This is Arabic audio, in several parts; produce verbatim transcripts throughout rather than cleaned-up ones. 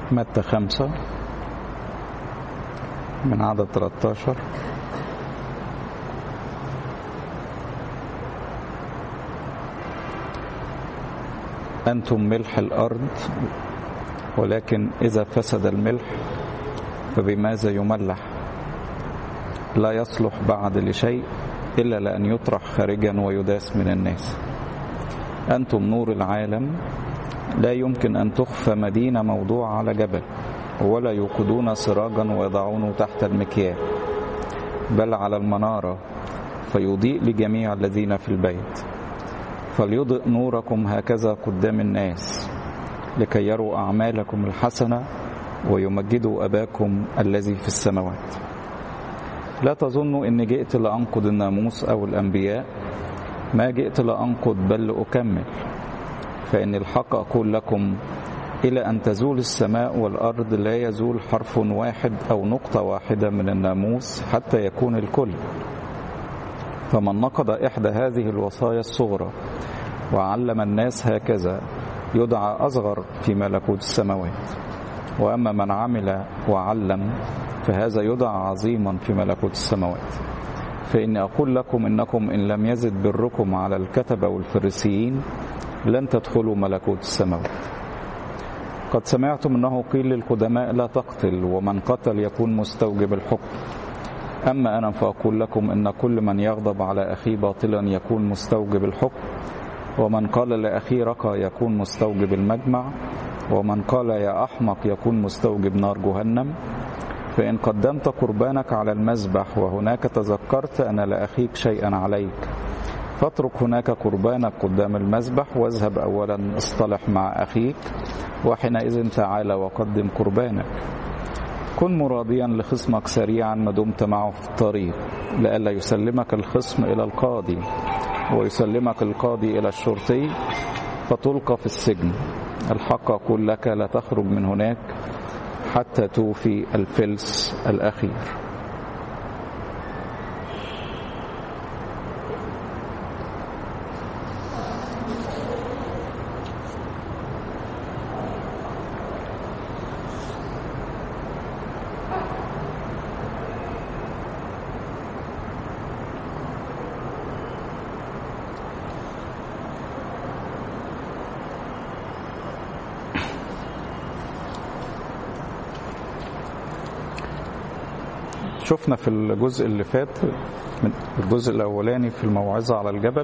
متى خمسة من عدد ثلاثة عشر. أنتم ملح الأرض، ولكن إذا فسد الملح فبماذا يملح؟ لا يصلح بعد لشيء إلا لأن يطرح خارجا ويداس من الناس. أنتم نور العالم. لا يمكن أن تخفى مدينة موضوعة على جبل، ولا يوقدون سراجا ويضعونه تحت المكيال، بل على المنارة فيضيء لجميع الذين في البيت. فليضئ نوركم هكذا قدام الناس، لكي يروا أعمالكم الحسنة ويمجدوا أباكم الذي في السماوات. لا تظنوا إني جئت لأنقض الناموس أو الأنبياء، ما جئت لأنقض بل لأكمل. فإن الحق أقول لكم، إلى أن تزول السماء والأرض لا يزول حرف واحد أو نقطة واحدة من الناموس حتى يكون الكل. فمن نقض إحدى هذه الوصايا الصغرى وعلم الناس هكذا يدعى أصغر في ملكوت السماوات. وأما من عمل وعلم فهذا يدعى عظيما في ملكوت السماوات. فإني أقول لكم إنكم إن لم يزد بركم على الكتبة والفريسيين لن تدخلوا ملكوت السماوات. قد سمعتم أنه قيل للقدماء لا تقتل، ومن قتل يكون مستوجب الحكم. أما أنا فأقول لكم إن كل من يغضب على أخيه باطلا يكون مستوجب الحكم، ومن قال لأخيه رقى يكون مستوجب المجمع، ومن قال يا أحمق يكون مستوجب نار جهنم. فإن قدمت قربانك على المذبح وهناك تذكرت أن لأخيك شيئا عليك، فاترك هناك قربانك قدام المذبح واذهب أولا اصطلح مع أخيك، وحينئذ تعال وقدم قربانك. كن مراضيا لخصمك سريعا ما دمت معه في الطريق، لئلا يسلمك الخصم إلى القاضي ويسلمك القاضي إلى الشرطي فتلقى في السجن. الحق أقول لك لا تخرج من هناك حتى توفي الفلس الأخير. شفنا في الجزء اللي فات من الجزء الأولاني في الموعظة على الجبل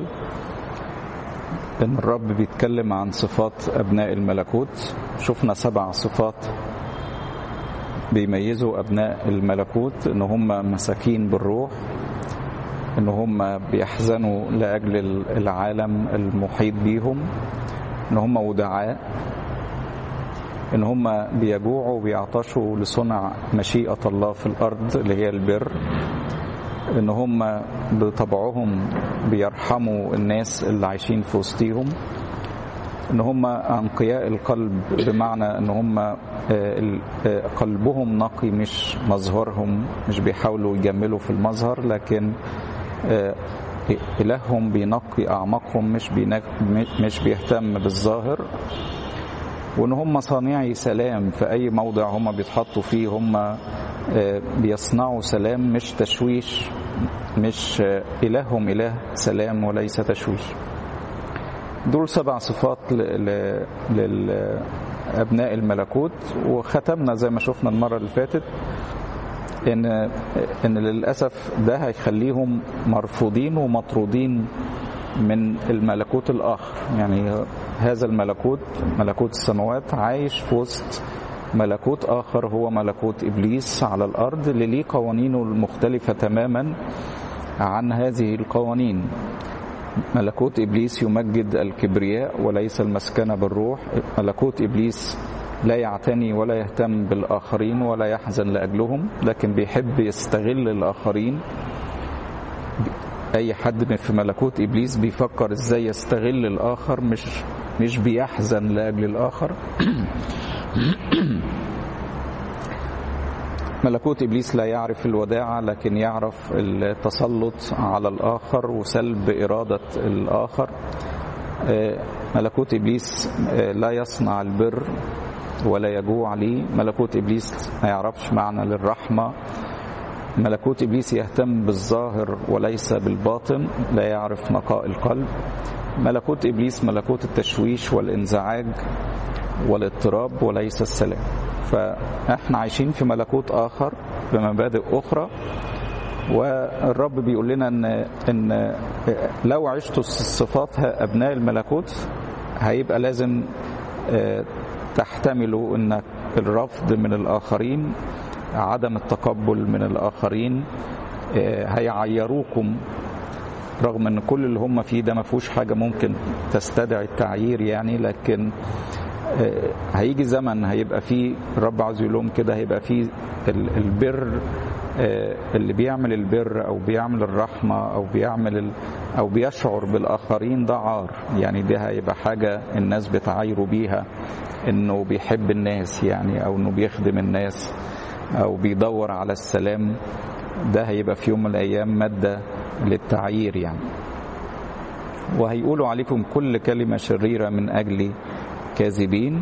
إن الرب بيتكلم عن صفات أبناء الملكوت. شفنا سبع صفات بيميزوا أبناء الملكوت: إن هم مساكين بالروح، إن هم بيحزنوا لأجل العالم المحيط بيهم، إن هم ودعاء، إن هم بيجوعوا وبيعطشوا لصنع مشيئة الله في الأرض اللي هي البر، إن هم بطبعهم بيرحموا الناس اللي عايشين في وسطيهم، إن هم أنقياء القلب، بمعنى إن هم قلبهم نقي مش مظهرهم، مش بيحاولوا يجملوا في المظهر، لكن إلههم بينقي أعماقهم، مش مش بيهتم بالظاهر. وإن هم صانعي سلام، في أي موضع هم بيتحطوا فيه هم بيصنعوا سلام مش تشويش، مش إلههم إله سلام وليس تشويش. دول سبع صفات لأبناء الملكوت. وختمنا زي ما شفنا المرة اللي فاتت إن إن للأسف ده هيخليهم مرفوضين ومطرودين من الملكوت الآخر. يعني هذا الملكوت، ملكوت السماوات، عايش في وسط ملكوت آخر هو ملكوت إبليس على الأرض، اللي ليه قوانينه المختلفة تماما عن هذه القوانين. ملكوت إبليس يمجد الكبرياء وليس المسكنة بالروح. ملكوت إبليس لا يعتني ولا يهتم بالآخرين ولا يحزن لأجلهم، لكن بيحب يستغل الآخرين. أي حد في ملكوت إبليس بيفكر إزاي يستغل الآخر، مش مش بيحزن لأجل الآخر. ملكوت إبليس لا يعرف الوداعة، لكن يعرف التسلط على الآخر وسلب إرادة الآخر. ملكوت إبليس لا يصنع البر، ولا يجوع ليه. ملكوت إبليس ما يعرفش معنى للرحمة. ملكوت إبليس يهتم بالظاهر وليس بالباطن، لا يعرف نقاء القلب. ملكوت إبليس ملكوت التشويش والانزعاج والاضطراب وليس السلام. فإحنا عايشين في ملكوت آخر بمبادئ أخرى، والرب بيقول لنا إن, إن لو عشتوا صفات أبناء الملكوت هيبقى لازم تحتملوا إن الرفض من الآخرين، عدم التقبل من الآخرين، هيعيروكم رغم ان كل اللي هم فيه ده ما فيهوش حاجة ممكن تستدعي التعيير يعني، لكن هيجي زمن هيبقى فيه الرب عايز يقول لهم كده، هيبقى فيه البر، اللي بيعمل البر او بيعمل الرحمة او بيعمل او بيشعر بالآخرين ده عار يعني، ده هيبقى حاجة الناس بتعايروا بيها انه بيحب الناس يعني، او انه بيخدم الناس او بيدور على السلام. ده هيبقى في يوم من الايام مادة للتعيير يعني. وهيقولوا عليكم كل كلمة شريرة من أجل كاذبين.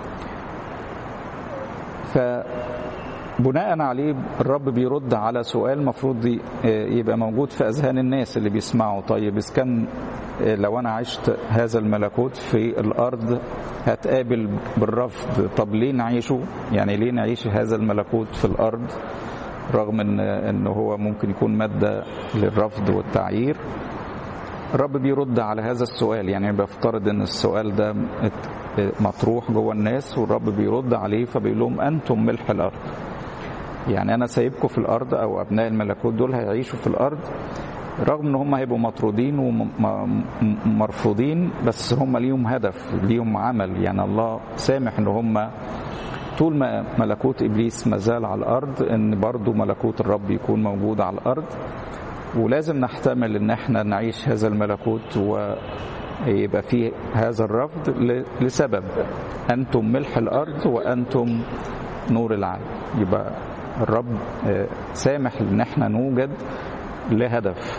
فبناء عليه الرب بيرد على سؤال مفروض يبقى موجود في أذهان الناس اللي بيسمعوا. طيب إذا كان لو أنا عشت هذا الملكوت في الأرض هتقابل بالرفض، طب ليه نعيشه يعني؟ ليه نعيش هذا الملكوت في الأرض رغم ان انه هو ممكن يكون مادة للرفض والتعيير؟ الرب بيرد على هذا السؤال يعني، بفترض ان السؤال ده مطروح جوه الناس والرب بيرد عليه، فبيقول لهم انتم ملح الارض. يعني انا سايبكم في الارض، او ابناء الملكوت دول هيعيشوا في الارض رغم ان هم هيبقوا مطرودين ومرفوضين، بس هم ليهم هدف، ليهم عمل يعني. الله سامح ان هم طول ما ملكوت إبليس مازال على الأرض إن برضو ملكوت الرب يكون موجود على الأرض، ولازم نحتمل إن احنا نعيش هذا الملكوت ويبقى فيه هذا الرفض لسبب، أنتم ملح الأرض وأنتم نور العالم. يبقى الرب سامح إن احنا نوجد لهدف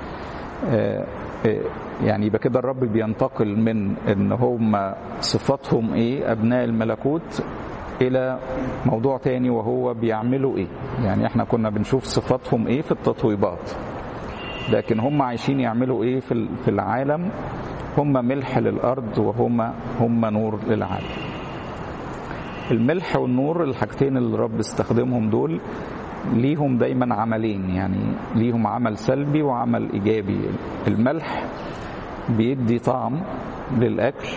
يعني. يبقى كده الرب بينتقل من إن هم صفاتهم إيه أبناء الملكوت إلى موضوع تاني، وهو بيعملوا إيه. يعني إحنا كنا بنشوف صفاتهم إيه في التطويبات، لكن هم عايشين يعملوا إيه في العالم. هم ملح للأرض وهم هم نور للعالم. الملح والنور الحاجتين اللي الرب استخدمهم دول ليهم دايما عملين يعني، ليهم عمل سلبي وعمل إيجابي. الملح بيدي طعم للأكل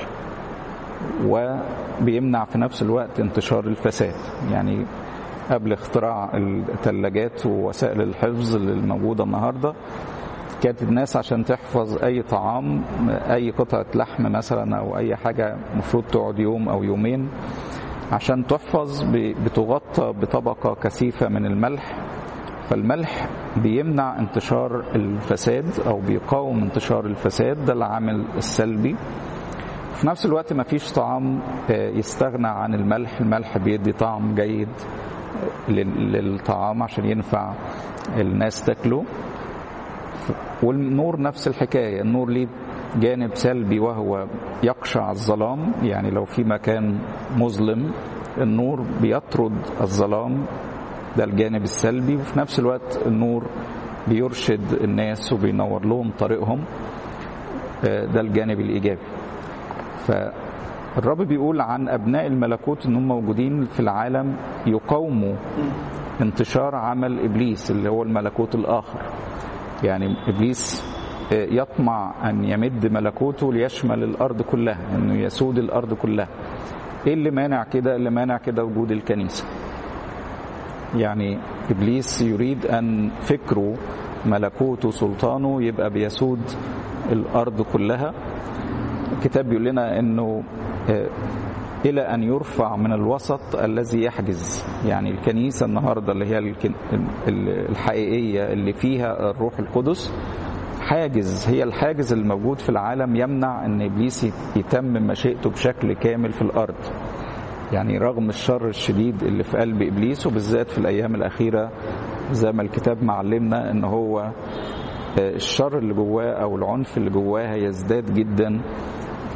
وبيمنع في نفس الوقت انتشار الفساد. يعني قبل اختراع الثلاجات ووسائل الحفظ اللي موجودة النهاردة، كانت الناس عشان تحفظ أي طعام، أي قطعة لحم مثلا أو أي حاجة مفروض تقعد يوم أو يومين، عشان تحفظ بتغطى بطبقة كثيفة من الملح. فالملح بيمنع انتشار الفساد أو بيقاوم انتشار الفساد، ده العامل السلبي. في نفس الوقت ما فيش طعام يستغنى عن الملح. الملح بيدي طعم جيد للطعام عشان ينفع الناس تاكله. والنور نفس الحكاية، النور ليه جانب سلبي وهو يقشع الظلام. يعني لو في مكان مظلم النور بيطرد الظلام، ده الجانب السلبي. وفي نفس الوقت النور بيرشد الناس وبينور لهم طريقهم، ده الجانب الإيجابي. فالرب بيقول عن أبناء الملكوت أنهم موجودين في العالم يقاوموا انتشار عمل إبليس اللي هو الملكوت الآخر. يعني إبليس يطمع أن يمد ملكوته ليشمل الأرض كلها، أنه يسود الأرض كلها. إيه اللي مانع كده؟ اللي مانع كده وجود الكنيسة. يعني إبليس يريد أن فكره ملكوته سلطانه يبقى بيسود الأرض كلها. الكتاب بيقول لنا أنه إلى أن يرفع من الوسط الذي يحجز. يعني الكنيسة النهاردة اللي هي الحقيقية اللي فيها الروح القدس حاجز، هي الحاجز الموجود في العالم يمنع أن إبليس يتمم مشيئته بشكل كامل في الأرض. يعني رغم الشر الشديد اللي في قلب إبليس، وبالذات في الأيام الأخيرة زي ما الكتاب معلمنا أنه هو الشر اللي جواه أو العنف اللي جواه يزداد جدا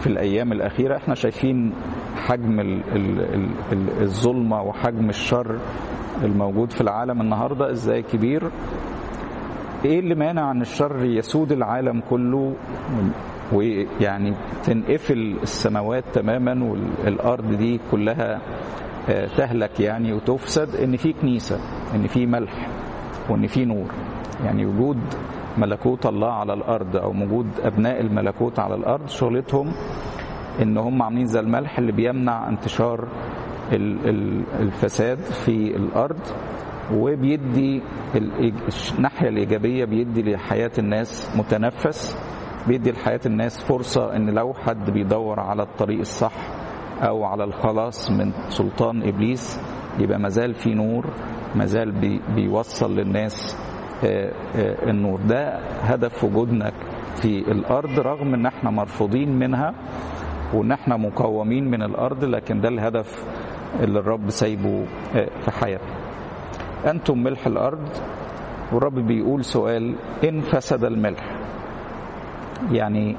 في الأيام الأخيرة احنا شايفين حجم الظلمة وحجم الشر الموجود في العالم النهاردة ازاي كبير. ايه اللي مانع ان الشر يسود العالم كله ويعني تنقفل السماوات تماما والأرض دي كلها تهلك يعني وتفسد؟ ان في كنيسة، ان في ملح، وان في نور. يعني وجود ملكوت الله على الأرض أو وجود أبناء الملكوت على الأرض شغلتهم إن هم عاملين زي الملح اللي بيمنع انتشار الفساد في الأرض، وبيدي الناحية الإيجابية، بيدي لحياة الناس متنفس، بيدي لحياة الناس فرصة إن لو حد بيدور على الطريق الصح أو على الخلاص من سلطان إبليس يبقى مازال في نور، مازال بي بيوصل للناس النور. ده هدف وجودنا في الأرض رغم ان احنا مرفوضين منها وان احنا مقاومين من الأرض، لكن ده الهدف اللي الرب سايبه في حياتنا. أنتم ملح الأرض، والرب بيقول سؤال: إن فسد الملح. يعني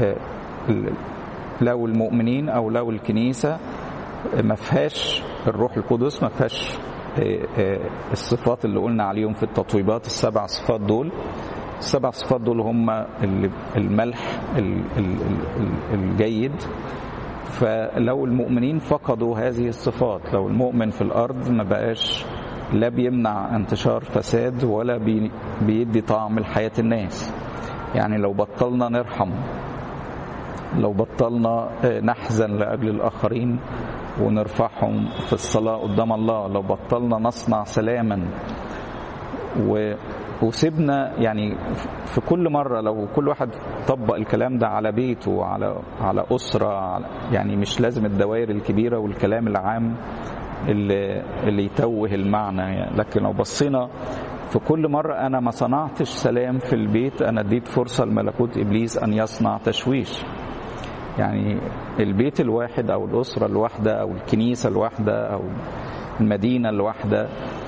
لو المؤمنين أو لو الكنيسة ما فيهاش الروح القدس، ما فيهاش الصفات اللي قلنا عليهم في التطويبات، السبع صفات دول، السبع صفات دول هم الملح الجيد. فلو المؤمنين فقدوا هذه الصفات، لو المؤمن في الأرض ما بقاش لا بيمنع انتشار فساد ولا بيدي طعم لحياة الناس. يعني لو بطلنا نرحم، لو بطلنا نحزن لأجل الآخرين ونرفعهم في الصلاة قدام الله، لو بطلنا نصنع سلاما وسيبنا يعني في كل مرة، لو كل واحد طبق الكلام ده على بيته وعلى على أسرة، يعني مش لازم الدوائر الكبيرة والكلام العام اللي, اللي يتوه المعنى يعني. لكن لو بصينا في كل مرة أنا ما صنعتش سلام في البيت، أنا اديت فرصة لملكوت إبليس أن يصنع تشويش. يعني البيت الواحد أو الأسرة الواحدة أو الكنيسة الواحدة أو المدينة الواحدة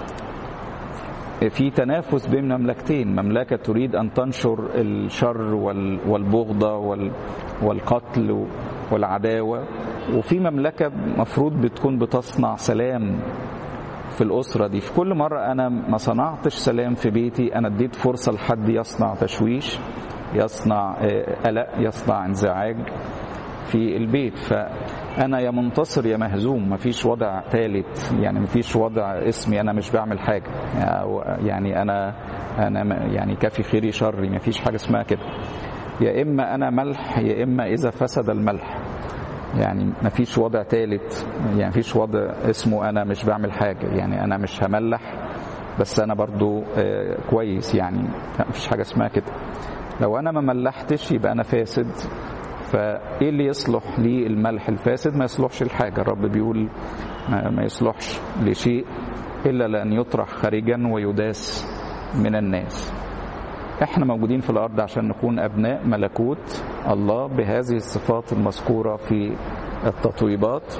في تنافس بين مملكتين، مملكة تريد أن تنشر الشر والبغضة والقتل والعداوة، وفي مملكة مفروض بتكون بتصنع سلام في الأسرة دي. في كل مرة أنا ما صنعتش سلام في بيتي، أنا اديت فرصة لحد يصنع تشويش، يصنع قلق، يصنع انزعاج في البيت. فأنا يا منتصر يا مهزوم، مفيش وضع ثالث. يعني مفيش وضع اسمي أنا مش بعمل حاجة، يعني أنا أنا يعني كافي خيري شري، مفيش حاجة اسمها كده. يا إما أنا ملح يا إما إذا فسد الملح. يعني مفيش وضع ثالث، يعني مفيش وضع اسمه أنا مش بعمل حاجة، يعني أنا مش هملح بس أنا برضو كويس، يعني مفيش حاجة اسمها كده. لو أنا ما ملحتش يبقى أنا فاسد. فإيه اللي يصلح لي الملح الفاسد؟ ما يصلحش الحاجة. الرب بيقول ما يصلحش لشيء إلا لأن يطرح خارجا ويداس من الناس. احنا موجودين في الأرض عشان نكون أبناء ملكوت الله بهذه الصفات المذكورة في التطويبات،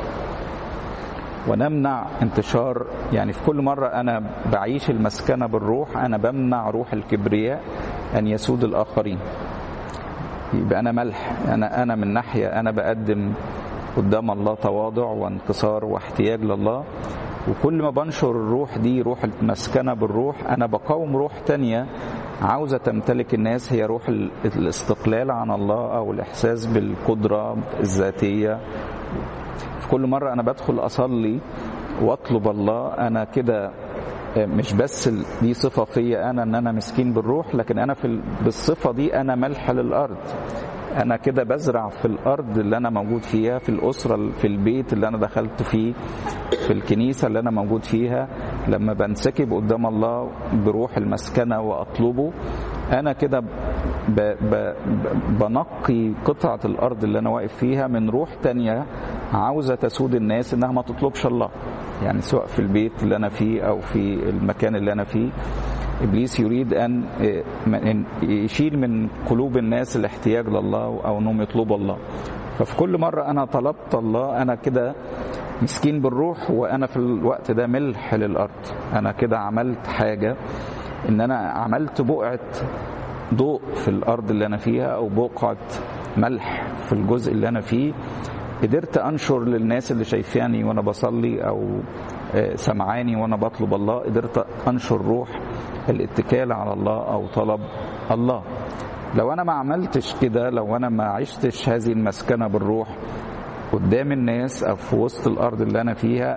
ونمنع انتشار. يعني في كل مرة أنا بعيش المسكنة بالروح أنا بمنع روح الكبرياء أن يسود الآخرين. يبقى أنا ملح، أنا أنا من ناحية أنا بقدم قدام الله تواضع وانكسار واحتياج لله، وكل ما بنشر الروح دي، روح المسكنة بالروح، أنا بقاوم روح تانية عاوزة تمتلك الناس، هي روح الاستقلال عن الله أو الإحساس بالقدرة الذاتية. في كل مرة أنا بدخل أصلي وأطلب الله، أنا كده مش بس دي صفة فيا أنا أن أنا مسكين بالروح، لكن أنا في بالصفة دي أنا ملح للأرض. أنا كده بزرع في الأرض اللي أنا موجود فيها، في الأسرة، في البيت اللي أنا دخلت فيه، في الكنيسة اللي أنا موجود فيها. لما بنسكب قدام الله بروح المسكنة وأطلبه، أنا كده ب ب بنقي قطعة الأرض اللي أنا واقف فيها من روح تانية عاوزة تسود الناس إنها ما تطلبش الله. يعني سواء في البيت اللي أنا فيه أو في المكان اللي أنا فيه، إبليس يريد أن يشيل من قلوب الناس الاحتياج لله أو أنهم يطلبوا الله. ففي كل مرة أنا طلبت الله، أنا كده مسكين بالروح، وأنا في الوقت ده ملح للأرض. أنا كده عملت حاجة، إن أنا عملت بقعة ضوء في الأرض اللي أنا فيها، أو بقعة ملح في الجزء اللي أنا فيه، قدرت أنشر للناس اللي شايفاني وأنا بصلي أو سمعاني وأنا بطلب الله، قدرت أنشر روح الاتكال على الله أو طلب الله. لو أنا ما عملتش كده، لو أنا ما عشتش هذه المسكنة بالروح قدام الناس أو في وسط الأرض اللي أنا فيها،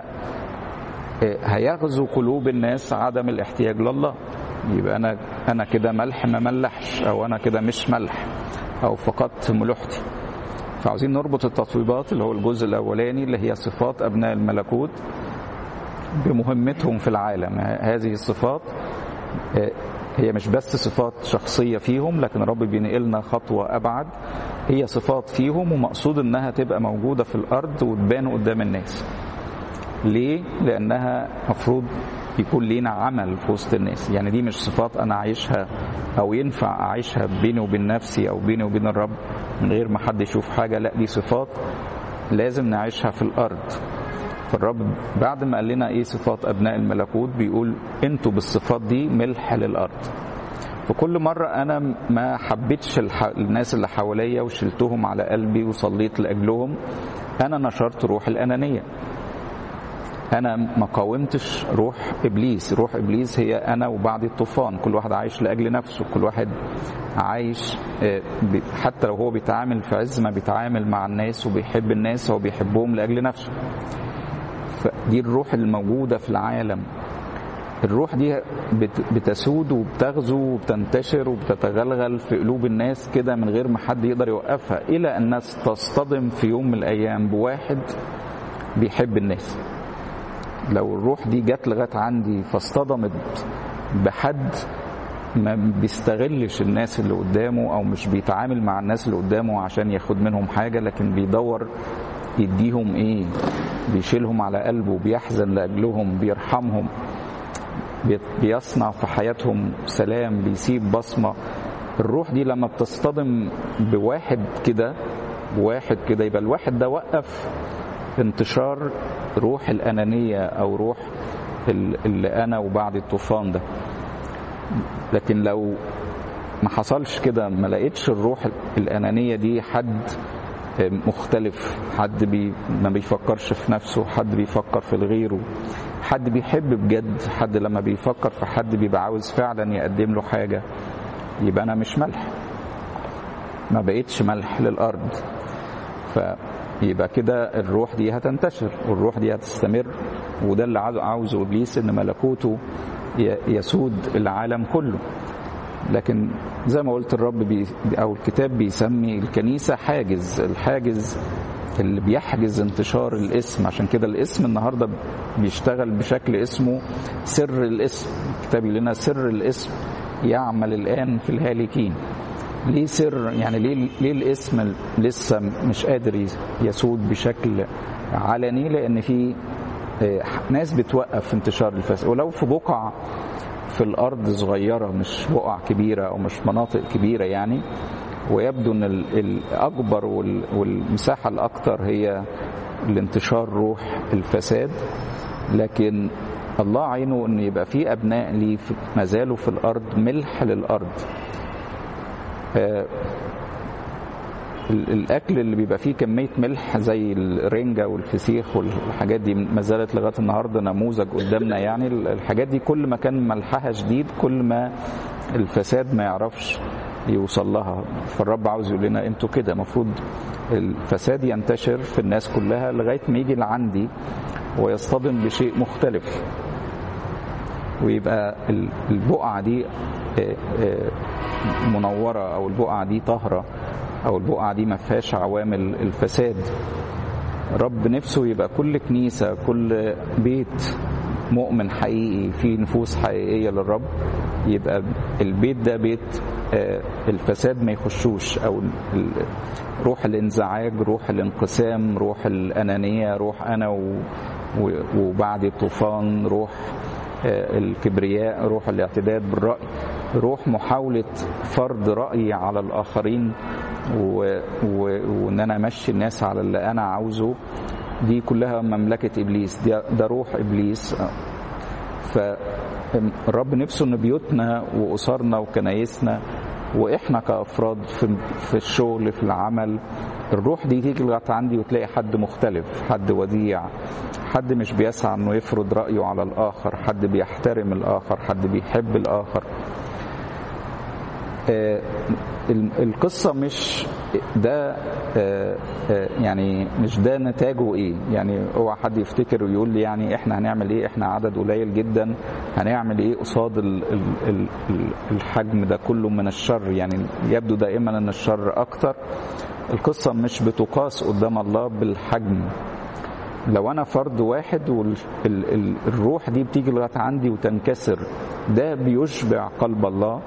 هيغزو قلوب الناس عدم الاحتياج لله. يبقى أنا أنا كده ملح ما ملحش، أو أنا كده مش ملح، أو فقدت ملوحتي. فعاوزين نربط التطويبات اللي هو الجزء الأولاني اللي هي صفات أبناء الملكوت بمهمتهم في العالم. هذه الصفات هي مش بس صفات شخصية فيهم، لكن رب بينقلنا خطوة أبعد، هي صفات فيهم ومقصود أنها تبقى موجودة في الأرض وتبان قدام الناس. ليه؟ لأنها مفروض يكون لينا عمل في وسط الناس. يعني دي مش صفات أنا عايشها أو ينفع أعيشها بيني وبين نفسي أو بيني وبين الرب من غير ما حد يشوف حاجة، لا، دي صفات لازم نعيشها في الأرض. فالرب بعد ما قال لنا إيه صفات أبناء الملكوت، بيقول أنتوا بالصفات دي ملح للأرض. فكل مرة أنا ما حبيتش الناس اللي حواليا وشلتهم على قلبي وصليت لأجلهم، أنا نشرت روح الأنانية، أنا ما قاومتش روح إبليس. روح إبليس هي أنا وبعد الطوفان، كل واحد عايش لأجل نفسه، كل واحد عايش حتى لو هو بيتعامل في عز ما بيتعامل مع الناس وبيحب الناس، هو بيحبهم لأجل نفسه. فدي الروح الموجودة في العالم. الروح دي بتسود وبتغزو وبتنتشر وبتتغلغل في قلوب الناس كده من غير ما حد يقدر يوقفها، إلى أن تصطدم في يوم من الأيام بواحد بيحب الناس. لو الروح دي جت لغاية عندي فاصطدمت بحد ما بيستغلش الناس اللي قدامه أو مش بيتعامل مع الناس اللي قدامه عشان ياخد منهم حاجة، لكن بيدور يديهم إيه، بيشيلهم على قلبه، بيحزن لأجلهم، بيرحمهم، بيصنع في حياتهم سلام، بيسيب بصمة. الروح دي لما بتصطدم بواحد كده بواحد كده يبقى الواحد ده وقف انتشار روح الأنانية أو روح اللي أنا وبعد الطوفان ده. لكن لو ما حصلش كده، ما لقيتش الروح الأنانية دي حد مختلف، حد بي ما بيفكرش في نفسه، حد بيفكر في الغيره، حد بيحب بجد، حد لما بيفكر في حد بيبقى عاوز فعلا يقدم له حاجة، يبقى أنا مش ملح، ما بقيتش ملح للأرض. فيبقى كده الروح دي هتنتشر والروح دي هتستمر، وده اللي عاوزه إبليس، إن ملكوته يسود العالم كله. لكن زي ما قلت الرب بي أو الكتاب بيسمي الكنيسة حاجز، الحاجز اللي بيحجز انتشار الاسم. عشان كده الاسم النهاردة بيشتغل بشكل اسمه سر الاسم. الكتاب يقول لنا سر الاسم يعمل الآن في الهالكين. ليه سر؟ يعني ليه, ليه الاسم لسه مش قادر يسود بشكل علني؟ لأن في ناس بتوقف انتشار الفساد، ولو في بقع في الأرض صغيرة، مش بقع كبيرة أو مش مناطق كبيرة يعني. ويبدو أن الأكبر والمساحة الأكثر هي الانتشار روح الفساد، لكن الله عينه أن يبقى في أبناء ليه ما زالوا في الأرض ملح للأرض. الأكل اللي بيبقى فيه كمية ملح زي الرنجة والفسيخ والحاجات دي ما زالت لغاية النهاردة نموذج قدامنا. يعني الحاجات دي كل ما كان ملحها شديد كل ما الفساد ما يعرفش يوصل لها. فالرب عاوز يقول لنا انتوا كده مفروض الفساد ينتشر في الناس كلها لغاية ما يجي لعندي ويصطدم بشيء مختلف، ويبقى البقعة دي منورة أو البقعة دي طاهرة أو البقعة دي ما فيهاش عوامل الفساد. رب نفسه يبقى كل كنيسة، كل بيت مؤمن حقيقي فيه نفوس حقيقية للرب، يبقى البيت ده بيت الفساد ما يخشوش، أو روح الانزعاج، روح الانقسام، روح الأنانية، روح أنا وبعد الطوفان، روح الكبرياء، روح الاعتداد بالرأي، روح محاولة فرض رأيي على الآخرين و... و... وان انا امشي الناس على اللي انا عاوزه. دي كلها مملكة ابليس، ده, ده روح ابليس. فالرب نفسه ان بيوتنا واسرنا وكنايسنا واحنا كافراد في في الشغل في العمل، الروح دي تيجي لغايه عندي وتلاقي حد مختلف، حد وديع، حد مش بيسعى انه يفرض رايه على الاخر، حد بيحترم الاخر، حد بيحب الاخر. آه القصه مش ده آه آه يعني مش ده نتاجه ايه، يعني اوعى حد يفتكر ويقول لي يعني احنا هنعمل ايه، احنا عدد قليل جدا هنعمل ايه قصاد الحجم ده كله من الشر. يعني يبدو دائما ان الشر اكتر. القصه مش بتقاس قدام الله بالحجم. لو انا فرد واحد والروح دي بتيجي لغايه عندي وتنكسر، ده بيشبع قلب الله.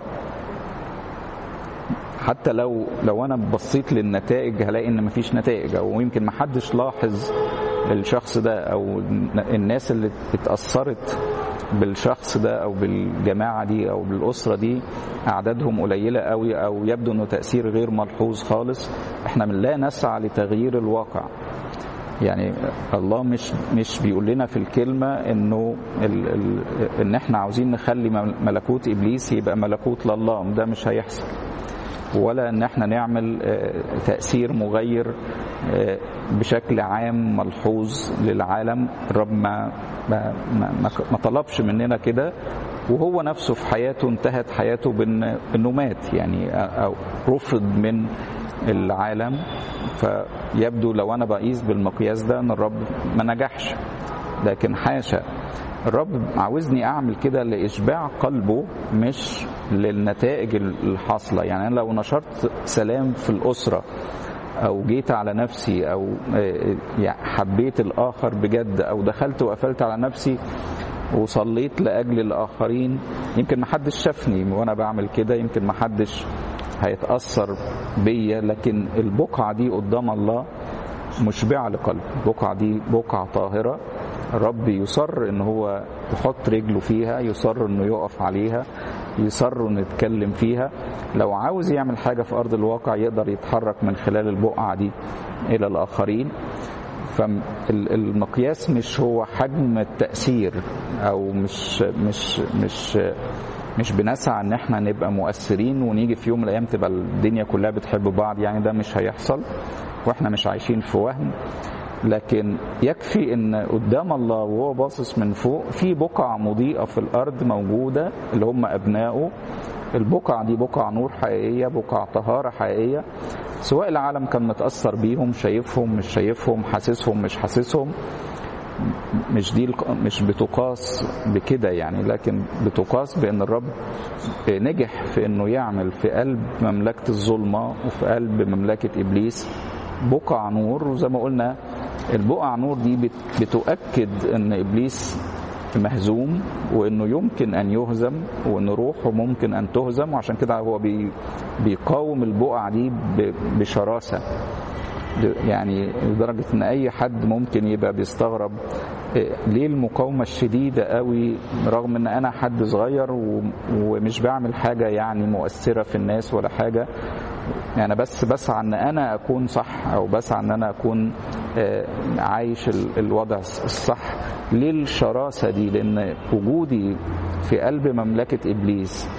حتى لو لو انا بصيت للنتائج هلاقي ان مفيش نتائج، او يمكن محدش لاحظ الشخص ده، او الناس اللي اتأثرت بالشخص ده او بالجماعة دي او بالأسرة دي اعدادهم قليلة قوي، او يبدو انه تأثير غير ملحوظ خالص. احنا من لا نسعى لتغيير الواقع. يعني الله مش مش بيقول لنا في الكلمة انه ال ال ان احنا عاوزين نخلي ملكوت ابليس يبقى ملكوت لله، ده مش هيحصل. ولا ان احنا نعمل تأثير مغير بشكل عام ملحوظ للعالم. الرب ما ما ما طلبش مننا كده، وهو نفسه في حياته انتهت حياته بانه مات يعني، او رفض من العالم. فيبدو لو انا بقيس بالمقياس ده ان الرب ما نجحش، لكن حاشا، الرب عاوزني اعمل كده لاشباع قلبه مش للنتائج الحاصله. يعني انا لو نشرت سلام في الاسره، او جيت على نفسي، او حبيت الاخر بجد، او دخلت وقفلت على نفسي وصليت لاجل الاخرين، يمكن محدش شافني وانا بعمل كده، يمكن محدش هيتاثر بيا، لكن البقعه دي قدام الله مشبعه لقلب. البقعه دي بقعه طاهره، الرب يصر ان هو يحط رجله فيها، يصر انه يقف عليها، يصر انه يتكلم فيها. لو عاوز يعمل حاجه في ارض الواقع يقدر يتحرك من خلال البقعه دي الى الاخرين. فالمقياس مش هو حجم التأثير، او مش مش مش مش بنسعى ان احنا نبقى مؤثرين ونيجي في يوم من الايام تبقى الدنيا كلها بتحب بعض. يعني ده مش هيحصل، واحنا مش عايشين في وهم. لكن يكفي ان قدام الله وهو باصص من فوق في بقعة مضيئة في الارض موجودة اللي هم ابنائه. البقعة دي بقعة نور حقيقية، بقعة طهارة حقيقية، سواء العالم كان متأثر بيهم، شايفهم مش شايفهم، حاسسهم مش حاسسهم. مش دي مش بتقاس بكده يعني، لكن بتقاس بان الرب نجح في انه يعمل في قلب مملكة الظلمة وفي قلب مملكة ابليس بقع نور. وزي ما قلنا البقع نور دي بتؤكد ان ابليس مهزوم، وانه يمكن ان يهزم، وان روحه ممكن ان تهزم. وعشان كده هو بيقاوم البقع دي بشراسة، يعني لدرجة ان اي حد ممكن يبقى بيستغرب ليه المقاومة الشديدة قوي رغم ان انا حد صغير ومش بعمل حاجة يعني مؤثرة في الناس ولا حاجة، يعني بس بسعى ان انا اكون صح، او بسعى ان انا اكون عايش الوضع الصح. ليه الشراسة دي؟ لان وجودي في قلب مملكة ابليس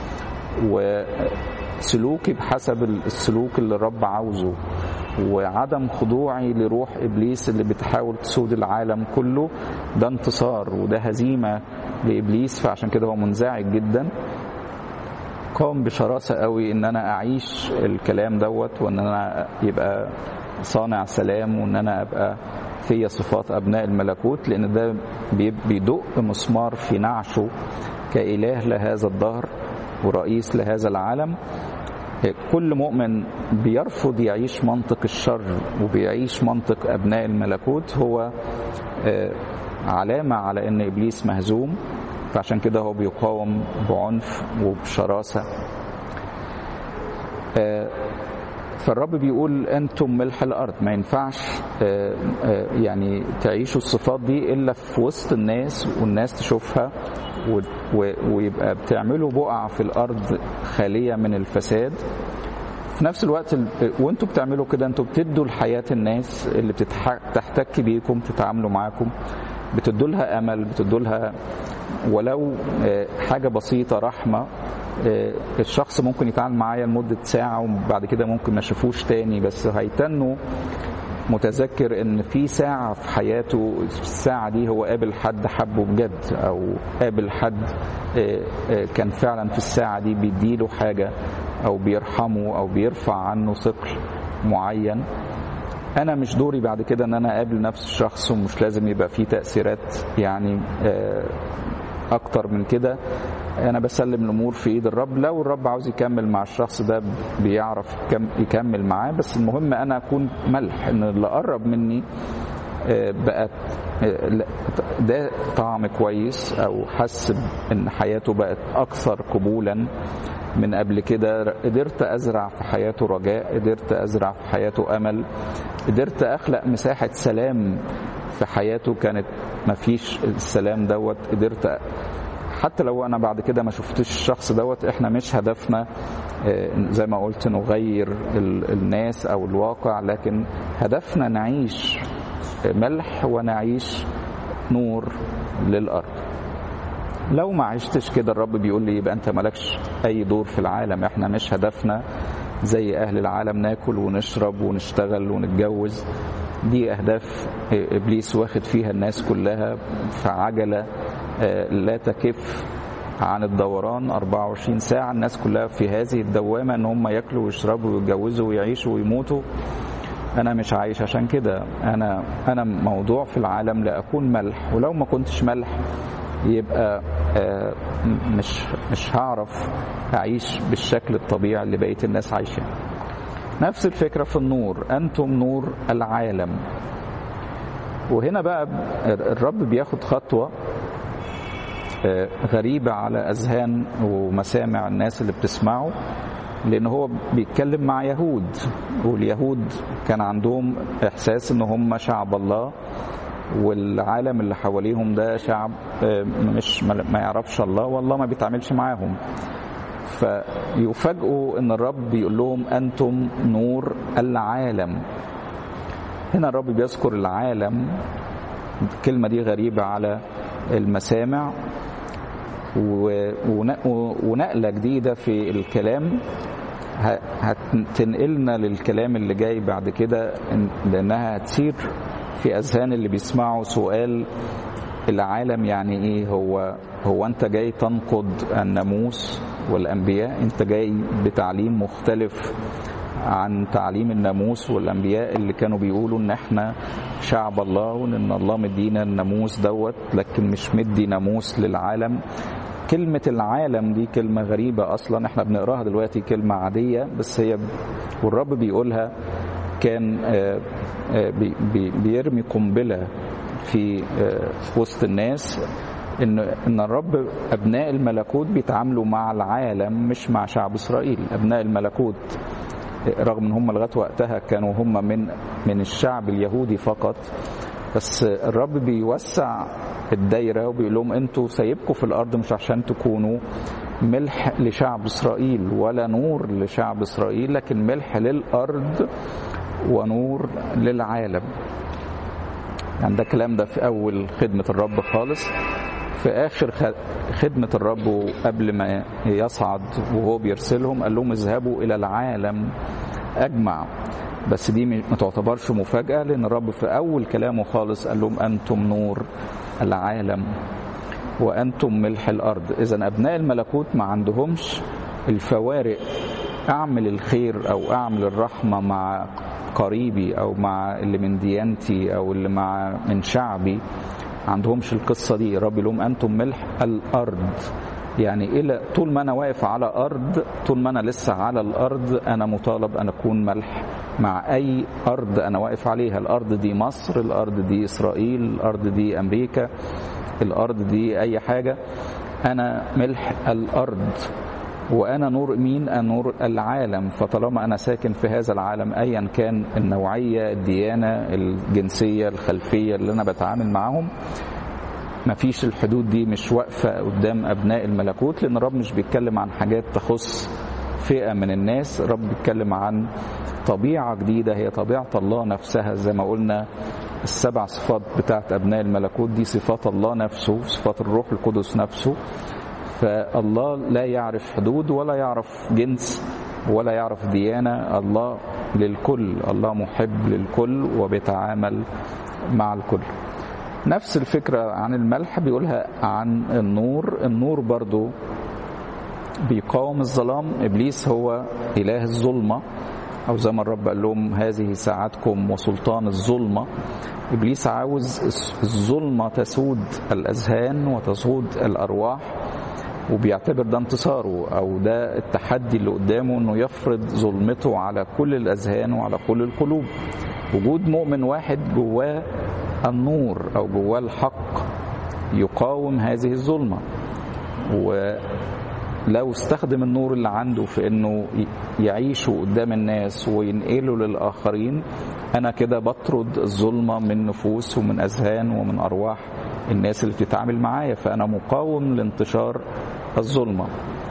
وسلوكي بحسب السلوك اللي الرب عاوزه، وعدم خضوعي لروح ابليس اللي بتحاول تسود العالم كله، ده انتصار وده هزيمة لابليس. فعشان كده هو منزعج جدا. قام بشراسة قوي ان انا اعيش الكلام دوت، وان انا يبقى صانع سلام، وان انا ابقى فيا صفات ابناء الملكوت، لان ده بيدق مسمار في نعشه كإله لهذا الدهر ورئيس لهذا العالم. كل مؤمن بيرفض يعيش منطق الشر وبيعيش منطق أبناء الملكوت هو علامة على أن إبليس مهزوم. فعشان كده هو بيقاوم بعنف وبشراسة. فالرب بيقول أنتم ملح الأرض. ما ينفعش يعني تعيشوا الصفات دي إلا في وسط الناس والناس تشوفها، ويبقى بتعملوا بقع في الأرض خالية من الفساد. في نفس الوقت وانتوا بتعملوا كده انتوا بتدوا لحياة الناس اللي بتحتك بيكم تتعاملوا معاكم، بتدوا لها أمل، بتدوا لها ولو حاجة بسيطة، رحمة، الشخص ممكن يتعامل معايا لمدة ساعة وبعد كده ممكن ما اشوفوش تاني، بس هيتنه متذكر ان في ساعة في حياته الساعة دي هو قابل حد حبه بجد، او قابل حد كان فعلا في الساعة دي بيديله حاجة او بيرحمه او بيرفع عنه ثقل معين. انا مش دوري بعد كده ان انا اقابل نفس الشخص، ومش لازم يبقى فيه تأثيرات يعني اكتر من كده. انا بسلم الامور في ايد الرب، لو الرب عاوز يكمل مع الشخص ده بيعرف يكمل معاه، بس المهم انا اكون ملح، ان اللي قرب مني بقت ده طعم كويس، او حس ان حياته بقت اكثر قبولا من قبل كده. قدرت ازرع في حياته رجاء، قدرت ازرع في حياته امل، قدرت اخلق مساحة سلام في حياته كانت مفيش السلام دوت. قدرت حتى لو انا بعد كده ما شفتش الشخص دوت، احنا مش هدفنا زي ما قلت نغير الناس او الواقع، لكن هدفنا نعيش ملح ونعيش نور للارض. لو ما عشتش كده الرب بيقول لي يبقى انت مالكش اي دور في العالم. احنا مش هدفنا زي اهل العالم ناكل ونشرب ونشتغل ونتجوز. دي اهداف ابليس واخد فيها الناس كلها في عجلة لا تكف عن الدوران أربعة وعشرين ساعة. الناس كلها في هذه الدوامة ان هم ياكلوا ويشربوا ويتجوزوا ويعيشوا ويموتوا. انا مش عايش عشان كده. انا انا موضوع في العالم لأكون ملح، ولو ما كنتش ملح يبقى مش مش هعرف اعيش بالشكل الطبيعي اللي بقية الناس عايشين. نفس الفكرة في النور، انتم نور العالم. وهنا بقى الرب بياخد خطوة غريبة على اذهان ومسامع الناس اللي بتسمعه، لان هو بيتكلم مع يهود، واليهود كان عندهم احساس ان هم شعب الله، والعالم اللي حواليهم ده شعب مش ما يعرفش الله، والله ما بيتعاملش معاهم. فيفاجئوا ان الرب بيقول لهم انتم نور العالم. هنا الرب بيذكر العالم، الكلمة دي غريبة على المسامع، ونقلة جديدة في الكلام هتنقلنا للكلام اللي جاي بعد كده، لأنها هتصير في أذهان اللي بيسمعوا سؤال العالم يعني إيه؟ هو هو أنت جاي تنقض الناموس والأنبياء؟ أنت جاي بتعليم مختلف عن تعليم الناموس والأنبياء اللي كانوا بيقولوا إن إحنا شعب الله، وإن الله مدينا الناموس دوت، لكن مش مدي ناموس للعالم. كلمة العالم دي كلمة غريبة أصلا، إحنا بنقراها دلوقتي كلمة عادية، بس هي والرب بيقولها كان بيرمي قنبلة في وسط الناس، إن إن الرب أبناء الملكوت بيتعاملوا مع العالم مش مع شعب إسرائيل. أبناء الملكوت رغم إن هم لغاية وقتها كانوا هم من من الشعب اليهودي فقط، بس الرب بيوسع الدايرة وبيقول لهم انتوا سايبكم في الأرض مش عشان تكونوا ملح لشعب إسرائيل ولا نور لشعب إسرائيل، لكن ملح للأرض ونور للعالم. يعني ده الكلام ده في أول خدمة الرب خالص. في آخر خدمة الرب قبل ما يصعد وهو بيرسلهم قال لهم اذهبوا إلى العالم أجمع. بس دي ما تعتبرش مفاجأة، لأن الرب في أول كلامه خالص قال لهم أنتم نور العالم وأنتم ملح الأرض. إذن أبناء الملكوت ما عندهمش الفوارق، أعمل الخير أو أعمل الرحمة مع قريبي أو مع اللي من ديانتي أو اللي مع من شعبي، عندهمش القصة دي. الرب لهم أنتم ملح الأرض، يعني إلى طول ما أنا واقف على أرض، طول ما أنا لسه على الأرض أنا مطالب أن أكون ملح مع أي أرض أنا واقف عليها. الأرض دي مصر، الأرض دي إسرائيل، الأرض دي أمريكا، الأرض دي أي حاجة، أنا ملح الأرض. وأنا نور مين؟ أنا نور العالم. فطالما أنا ساكن في هذا العالم أيا كان النوعية، الديانة، الجنسية، الخلفية اللي أنا بتعامل معهم، مفيش الحدود دي مش واقفة قدام أبناء الملكوت، لأن الرب مش بيتكلم عن حاجات تخص فئة من الناس. الرب بيتكلم عن طبيعة جديدة هي طبيعة الله نفسها. زي ما قلنا السبع صفات بتاعت أبناء الملكوت دي صفات الله نفسه، صفات الروح القدس نفسه. فالله لا يعرف حدود ولا يعرف جنس ولا يعرف ديانة. الله للكل، الله محب للكل وبيتعامل مع الكل. نفس الفكرة عن الملح بيقولها عن النور. النور برضو بيقاوم الظلام. إبليس هو إله الظلمة، أو زي ما الرب قال لهم هذه ساعتكم وسلطان الظلمة. إبليس عاوز الظلمة تسود الأذهان وتسود الأرواح، وبيعتبر ده انتصاره أو ده التحدي اللي قدامه، أنه يفرض ظلمته على كل الأذهان وعلى كل القلوب. وجود مؤمن واحد جواه النور أو جواه الحق يقاوم هذه الظلمة، ولو استخدم النور اللي عنده في أنه يعيشه قدام الناس وينقله للآخرين، أنا كده بطرد الظلمة من نفوس ومن أذهان ومن أرواح الناس اللي بتتعامل معايا، فأنا مقاوم لانتشار الظلمة.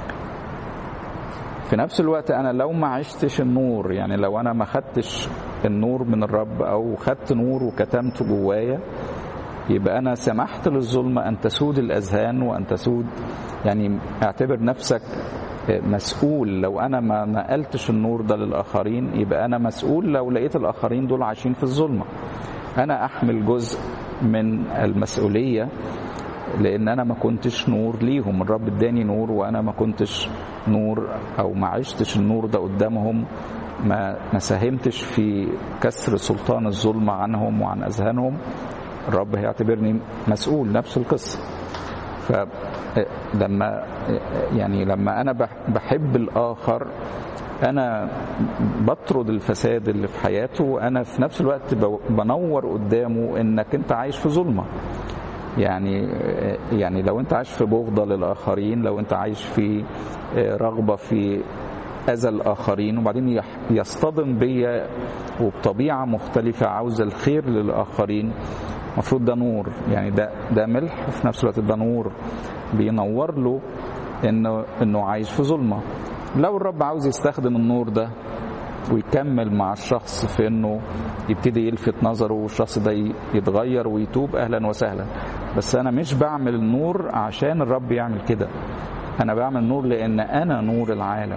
في نفس الوقت أنا لو ما عشتش النور، يعني لو أنا ما خدتش النور من الرب أو خدت نور وكتمته جوايا، يبقى أنا سمحت للظلمة أن تسود الأذهان وأن تسود. يعني اعتبر نفسك مسؤول. لو أنا ما نقلتش النور ده للآخرين يبقى أنا مسؤول لو لقيت الآخرين دول عايشين في الظلمة. أنا أحمل جزء من المسؤولية لأن أنا ما كنتش نور ليهم. الرب اداني نور وأنا ما كنتش نور أو ما عشتش النور ده قدامهم، ما ما ساهمتش في كسر سلطان الظلمة عنهم وعن أذهانهم. الرب هيعتبرني مسؤول. نفس القصة. فلما يعني لما أنا بحب الآخر أنا بطرد الفساد اللي في حياته، وأنا في نفس الوقت بنور قدامه إنك أنت عايش في ظلمة. يعني يعني لو أنت عايش في بغضة للآخرين، لو أنت عايش في رغبة في أذى الآخرين وبعدين يصطدم بيا وبطبيعة مختلفة عاوز الخير للآخرين، مفروض ده نور. يعني ده ده ملح وفي نفس الوقت ده نور بينور له إنه إنه عايش في ظلمة. لو الرب عاوز يستخدم النور ده ويكمل مع الشخص في إنه يبتدي يلفت نظره والشخص ده يتغير ويتوب، أهلا وسهلا. بس أنا مش بعمل النور عشان الرب يعمل كده. أنا بعمل نور لأن أنا نور العالم.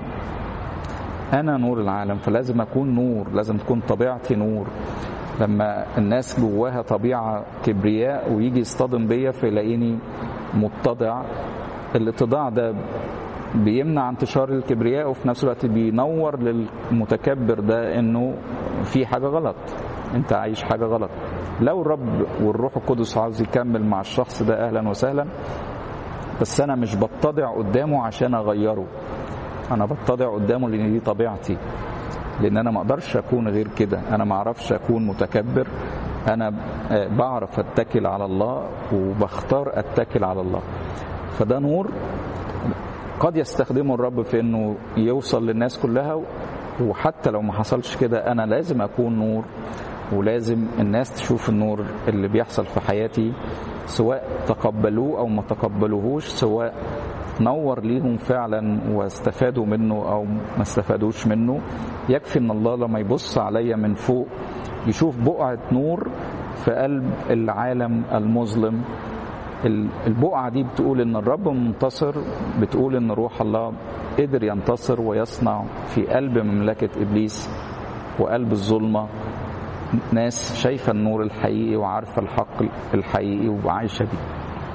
أنا نور العالم، فلازم أكون نور، لازم تكون طبيعتي نور. لما الناس جواها طبيعة كبرياء ويجي يصطدم بيا فيلاقيني متضع، الاتضاع ده بيمنع انتشار الكبرياء وفي نفس الوقت بينور للمتكبر ده انه في حاجة غلط، انت عايش حاجة غلط. لو الرب والروح القدس عاوز يكمل مع الشخص ده اهلا وسهلا، بس انا مش بتضع قدامه عشان اغيره. انا بتضع قدامه لان دي طبيعتي، لان انا ما اقدرش اكون غير كده. انا ما اعرفش اكون متكبر. انا بعرف اتكل على الله وبختار اتكل على الله. فده نور قد يستخدمه الرب في انه يوصل للناس كلها، وحتى لو ما حصلش كده انا لازم اكون نور، ولازم الناس تشوف النور اللي بيحصل في حياتي، سواء تقبلوه او ما تقبلوهوش، سواء نور ليهم فعلا واستفادوا منه او ما استفادوش منه. يكفي ان الله لما يبص عليا من فوق يشوف بقعة نور في قلب العالم المظلم. البقعة دي بتقول ان الرب منتصر، بتقول ان روح الله قدر ينتصر ويصنع في قلب مملكة إبليس وقلب الظلمة ناس شايفة النور الحقيقي وعارفة الحق الحقيقي وعايشة بيه.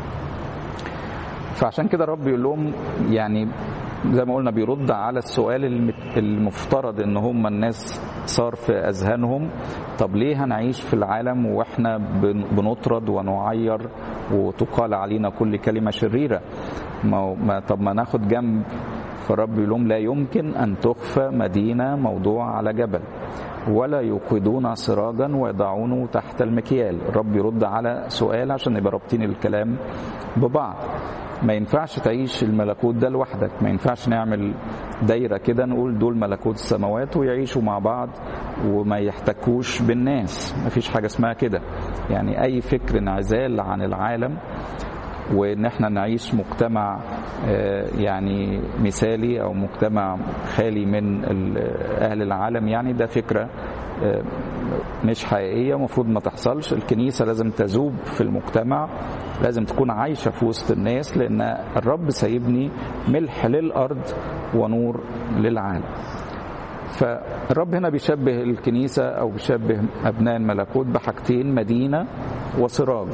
فعشان كده الرب يقول لهم، يعني زي ما قلنا بيرد على السؤال المفترض ان هم الناس صار في اذهانهم، طب ليه هنعيش في العالم واحنا بنطرد ونعير وتقال علينا كل كلمة شريرة؟ ما طب ما ناخد جنب. فالرب يقول لهم لا يمكن ان تخفى مدينة موضوعة على جبل، ولا يوقدون سراجا ويضعونه تحت المكيال. الرب يرد على سؤال عشان يبقى رابطين الكلام ببعض. ما ينفعش تعيش الملكوت ده لوحدك، ما ينفعش نعمل دايرة كده نقول دول ملكوت السماوات ويعيشوا مع بعض وما يحتكوش بالناس. ما فيش حاجة اسمها كده. يعني أي فكر انعزال عن العالم وإن احنا نعيش مجتمع يعني مثالي أو مجتمع خالي من أهل العالم، يعني ده فكرة مش حقيقية، مفروض ما تحصلش. الكنيسة لازم تذوب في المجتمع لازم تكون عايشة في وسط الناس، لأن الرب سيبني ملح للأرض ونور للعالم. فالرب هنا بيشبه الكنيسة أو بيشبه أبناء الملكوت بحاجتين: مدينة وسراج.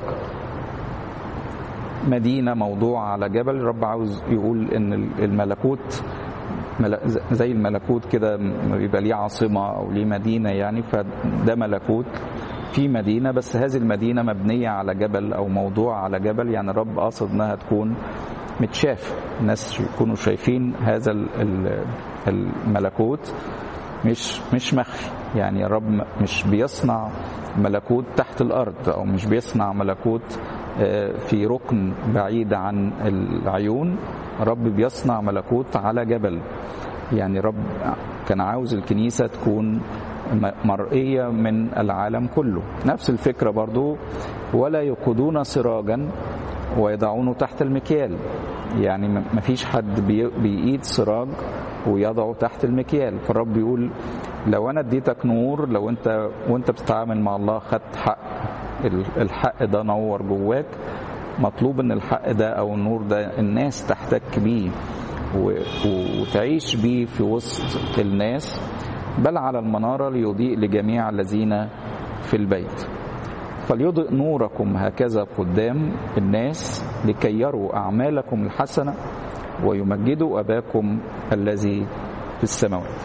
مدينة موضوع على جبل، الرب عاوز يقول إن الملكوت زي الملكوت كده بيبقى ليه عاصمة أو ليه مدينة يعني، فده ملكوت في مدينة، بس هذه المدينة مبنية على جبل أو موضوع على جبل. يعني الرب قاصد إنها تكون متشاف، الناس يكونوا شايفين هذا الملكوت مش مش مخفي. يعني الرب مش بيصنع ملكوت تحت الأرض، أو مش بيصنع ملكوت في ركن بعيد عن العيون. الرب بيصنع ملكوت على جبل. يعني الرب كان عاوز الكنيسة تكون مرئية من العالم كله. نفس الفكرة برضو: ولا يقودون سراجا ويضعونه تحت المكيال. يعني ما فيش حد بيقيد سراج ويضعه تحت المكيال. فالرب بيقول: لو أنا اديتك نور، لو أنت وأنت بتتعامل مع الله خدت حق، الحق ده نور جواك، مطلوب ان الحق ده او النور ده الناس تحتك بيه وتعيش بيه في وسط الناس. بل على المنارة ليضيء لجميع الذين في البيت. فليضئ نوركم هكذا قدام الناس لكي يروا أعمالكم الحسنة ويمجدوا أباكم الذي في السماوات.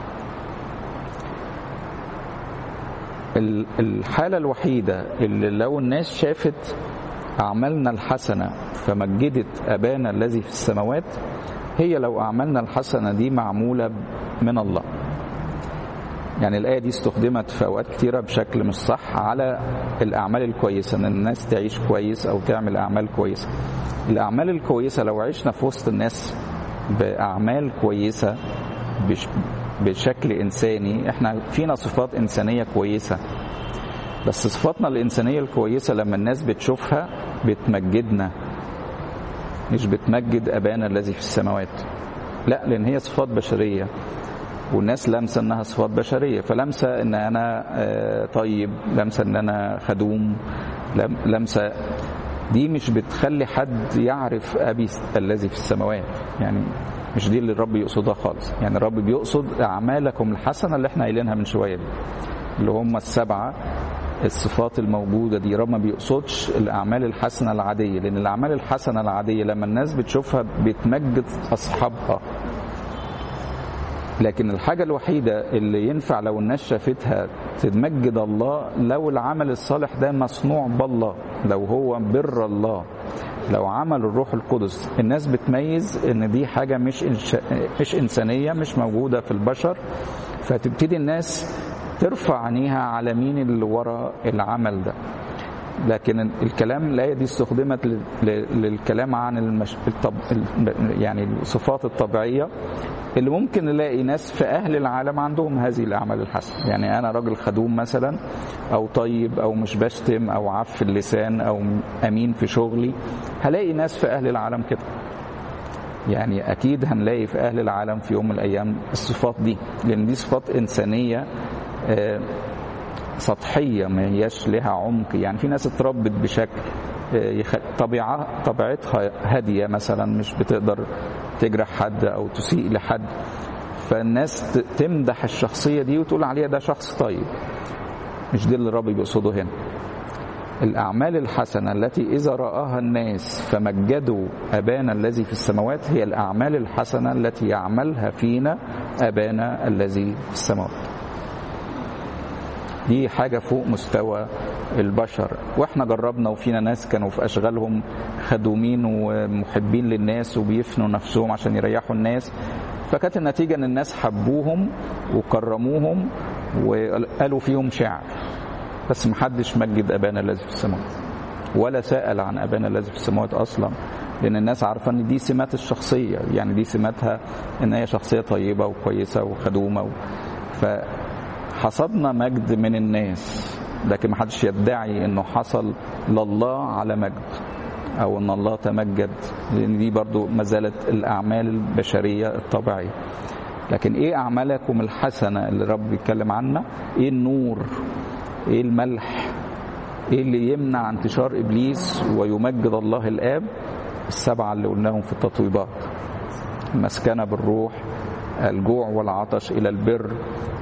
الحالة الوحيدة اللي لو الناس شافت أعمالنا الحسنة فمجدت أبانا الذي في السماوات، هي لو أعمالنا الحسنة دي معمولة من الله. يعني الآية دي استخدمت في أوقات كتيرة بشكل مش صح على الأعمال الكويسة، أن الناس تعيش كويس أو تعمل أعمال كويسة. الأعمال الكويسة لو عشنا في وسط الناس بأعمال كويسة بشكل إنساني، إحنا فينا صفات إنسانية كويسة، بس صفاتنا الإنسانية الكويسة لما الناس بتشوفها بتمجدنا، مش بتمجد أبانا الذي في السماوات. لا، لأن هي صفات بشرية، والناس لمسة أنها صفات بشرية، فلمسة أن أنا طيب، لمسة أن أنا خدوم، لمسة دي مش بتخلي حد يعرف أبي الذي في السماوات. يعني مش دي اللي الرب يقصدها خالص. يعني الرب بيقصد أعمالكم الحسنة اللي احنا قايلينها من شوية دي، اللي هم السبعة الصفات الموجودة دي. رب ما بيقصدش الأعمال الحسنة العادية، لأن الأعمال الحسنة العادية لما الناس بتشوفها بتمجد أصحابها. لكن الحاجة الوحيدة اللي ينفع لو الناس شافتها تمجد الله لو العمل الصالح ده مصنوع بالله، لو هو بر الله، لو عمل الروح القدس. الناس بتميز ان دي حاجة مش مش إنسانية، مش موجودة في البشر، فتبتدي الناس ترفع عينيها على مين اللي وراء العمل ده. لكن الكلام الآية دي استخدمت للكلام عن المش... الطب... يعني الصفات الطبيعية اللي ممكن نلاقي ناس في أهل العالم عندهم هذه الأعمال الحسنة. يعني أنا راجل خدوم مثلا، أو طيب، أو مش بشتم، أو عف اللسان، أو أمين في شغلي، هلاقي ناس في أهل العالم كده. يعني أكيد هنلاقي في أهل العالم في يوم من الأيام الصفات دي، لأن دي صفات إنسانية سطحية، ما هياش لها عمق. يعني في ناس اتربت بشكل طبيعة طبيعتها هادية مثلا، مش بتقدر تجرح حد أو تسيء لحد، فالناس تمدح الشخصية دي وتقول عليها ده شخص طيب. مش دي اللي الرب بيقصده هنا. الأعمال الحسنة التي إذا رآها الناس فمجدوا أبانا الذي في السماوات هي الأعمال الحسنة التي يعملها فينا أبانا الذي في السماوات. دي حاجة فوق مستوى البشر، واحنا جربنا وفينا ناس كانوا في أشغالهم خدومين ومحبين للناس وبيفنوا نفسهم عشان يريحوا الناس، فكانت النتيجة ان الناس حبوهم وكرموهم وقالوا فيهم شعر، بس محدش مجد أبانا الذي في السماوات ولا سأل عن أبانا الذي في السماوات أصلا، لأن الناس عارفة ان دي سمات الشخصية. يعني دي سماتها ان هي شخصية طيبة وكويسة وخدومة و... ف حصدنا مجد من الناس، لكن محدش يدعي انه حصل لله على مجد او ان الله تمجد، لان دي برضو ما زالت الاعمال البشرية الطبيعية. لكن ايه اعمالكم الحسنة اللي رب بيتكلم عنها؟ ايه النور؟ ايه الملح؟ ايه اللي يمنع انتشار ابليس ويمجد الله الاب؟ السبعه اللي قلناهم في التطويبات: المسكنه بالروح، الجوع والعطش الى البر،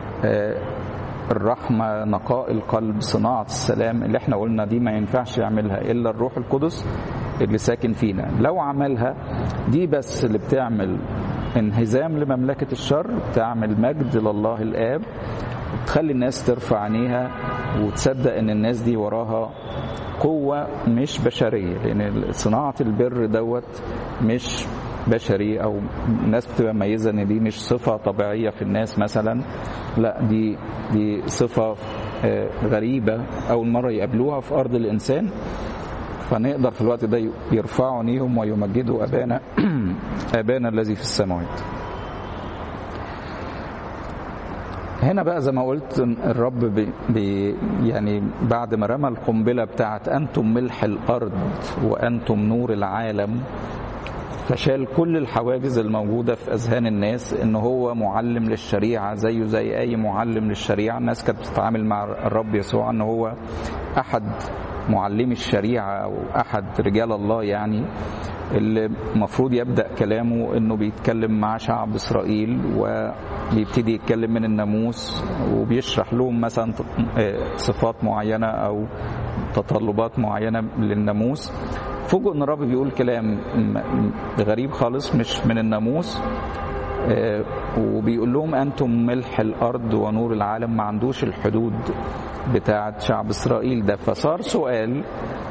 الرحمه، نقاء القلب، صناعه السلام. اللي احنا قلنا دي ما ينفعش يعملها الا الروح القدس اللي ساكن فينا. لو عملها دي بس اللي بتعمل انهزام لمملكه الشر، بتعمل مجد لله الاب، تخلي الناس ترفع عينيها وتصدق ان الناس دي وراها قوة مش بشرية، لان صناعة البر دوت مش بشري، او الناس بتبقى ميزة ان دي مش صفة طبيعية في الناس مثلا، لا دي دي صفة غريبة اول مرة يقابلوها في ارض الانسان. فنقدر في الوقت ده يرفعوا عينيهم ويمجدوا ابانا ابانا الذي في السماوات. هنا بقى زي ما قلت الرب بي بي يعني بعد ما رمى القنبلة بتاعت أنتم ملح الأرض وأنتم نور العالم، فشال كل الحواجز الموجودة في أذهان الناس إن هو معلم للشريعة زيه زي أي معلم للشريعة. الناس كانت بتتعامل مع الرب يسوع إن هو أحد معلمي الشريعة أو أحد رجال الله، يعني اللي المفروض يبدأ كلامه إنه بيتكلم مع شعب إسرائيل وبيبتدي يتكلم من الناموس وبيشرح لهم مثلا صفات معينة أو تطلبات معينة للناموس. فوجئوا إن الرب بيقول كلام غريب خالص مش من الناموس، وبيقول لهم أنتم ملح الأرض ونور العالم. ما عندوش الحدود بتاعت شعب إسرائيل ده. فصار سؤال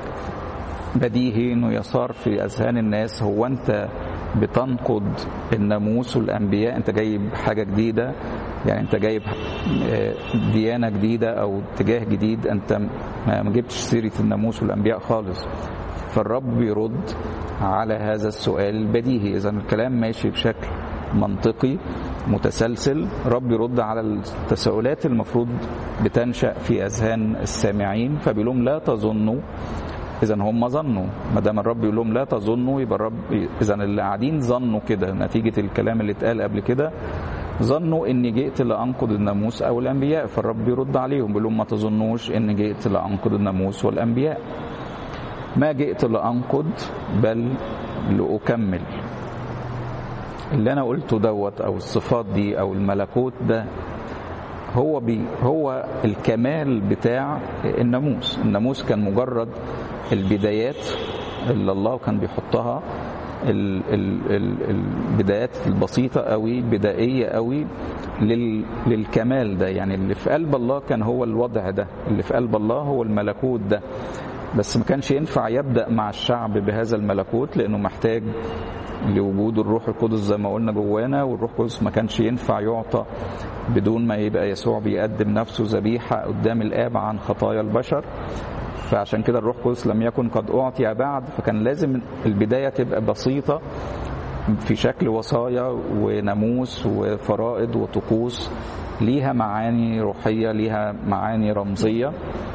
بديهي انه يصار في اذهان الناس: هو انت بتنقض الناموس والانبياء؟ انت جايب حاجه جديده، يعني انت جايب ديانه جديده او اتجاه جديد، انت ما جبتش سيره الناموس والانبياء خالص. فالرب يرد على هذا السؤال البديهي. اذا الكلام ماشي بشكل منطقي متسلسل، رب يرد على التساؤلات المفروض بتنشأ في اذهان السامعين. فبيقول لهم لا تظنوا. إذا هم ظنوا، ما دام الرب يقول لهم لا تظنوا يبقى الرب، إذا اللي قاعدين ظنوا كده نتيجة الكلام اللي اتقال قبل كده، ظنوا إني جئت لأنقض الناموس أو الأنبياء. فالرب يرد عليهم بيقول لهم ما تظنوش إني جئت لأنقض الناموس والأنبياء، ما جئت لأنقض بل لأكمل. اللي أنا قلته دوت أو الصفات دي أو الملكوت ده هو بي هو الكمال بتاع الناموس. الناموس كان مجرد البدايات اللي الله كان بيحطها، ال ال ال البدايات البسيطة قوي بدائية قوي لل للكمال ده. يعني اللي في قلب الله كان هو الوضع ده، اللي في قلب الله هو الملكوت ده. بس ما كانش ينفع يبدأ مع الشعب بهذا الملكوت لأنه محتاج لوجود الروح القدس زي ما قلنا جوانا، والروح القدس ما كانش ينفع يعطى بدون ما يبقى يسوع بيقدم نفسه ذبيحة قدام الآب عن خطايا البشر. فعشان كده الروح القدس لم يكن قد أعطي بعد، فكان لازم البداية تبقى بسيطة في شكل وصايا وناموس وفرائض وطقوس ليها معاني روحية، ليها معاني رمزية.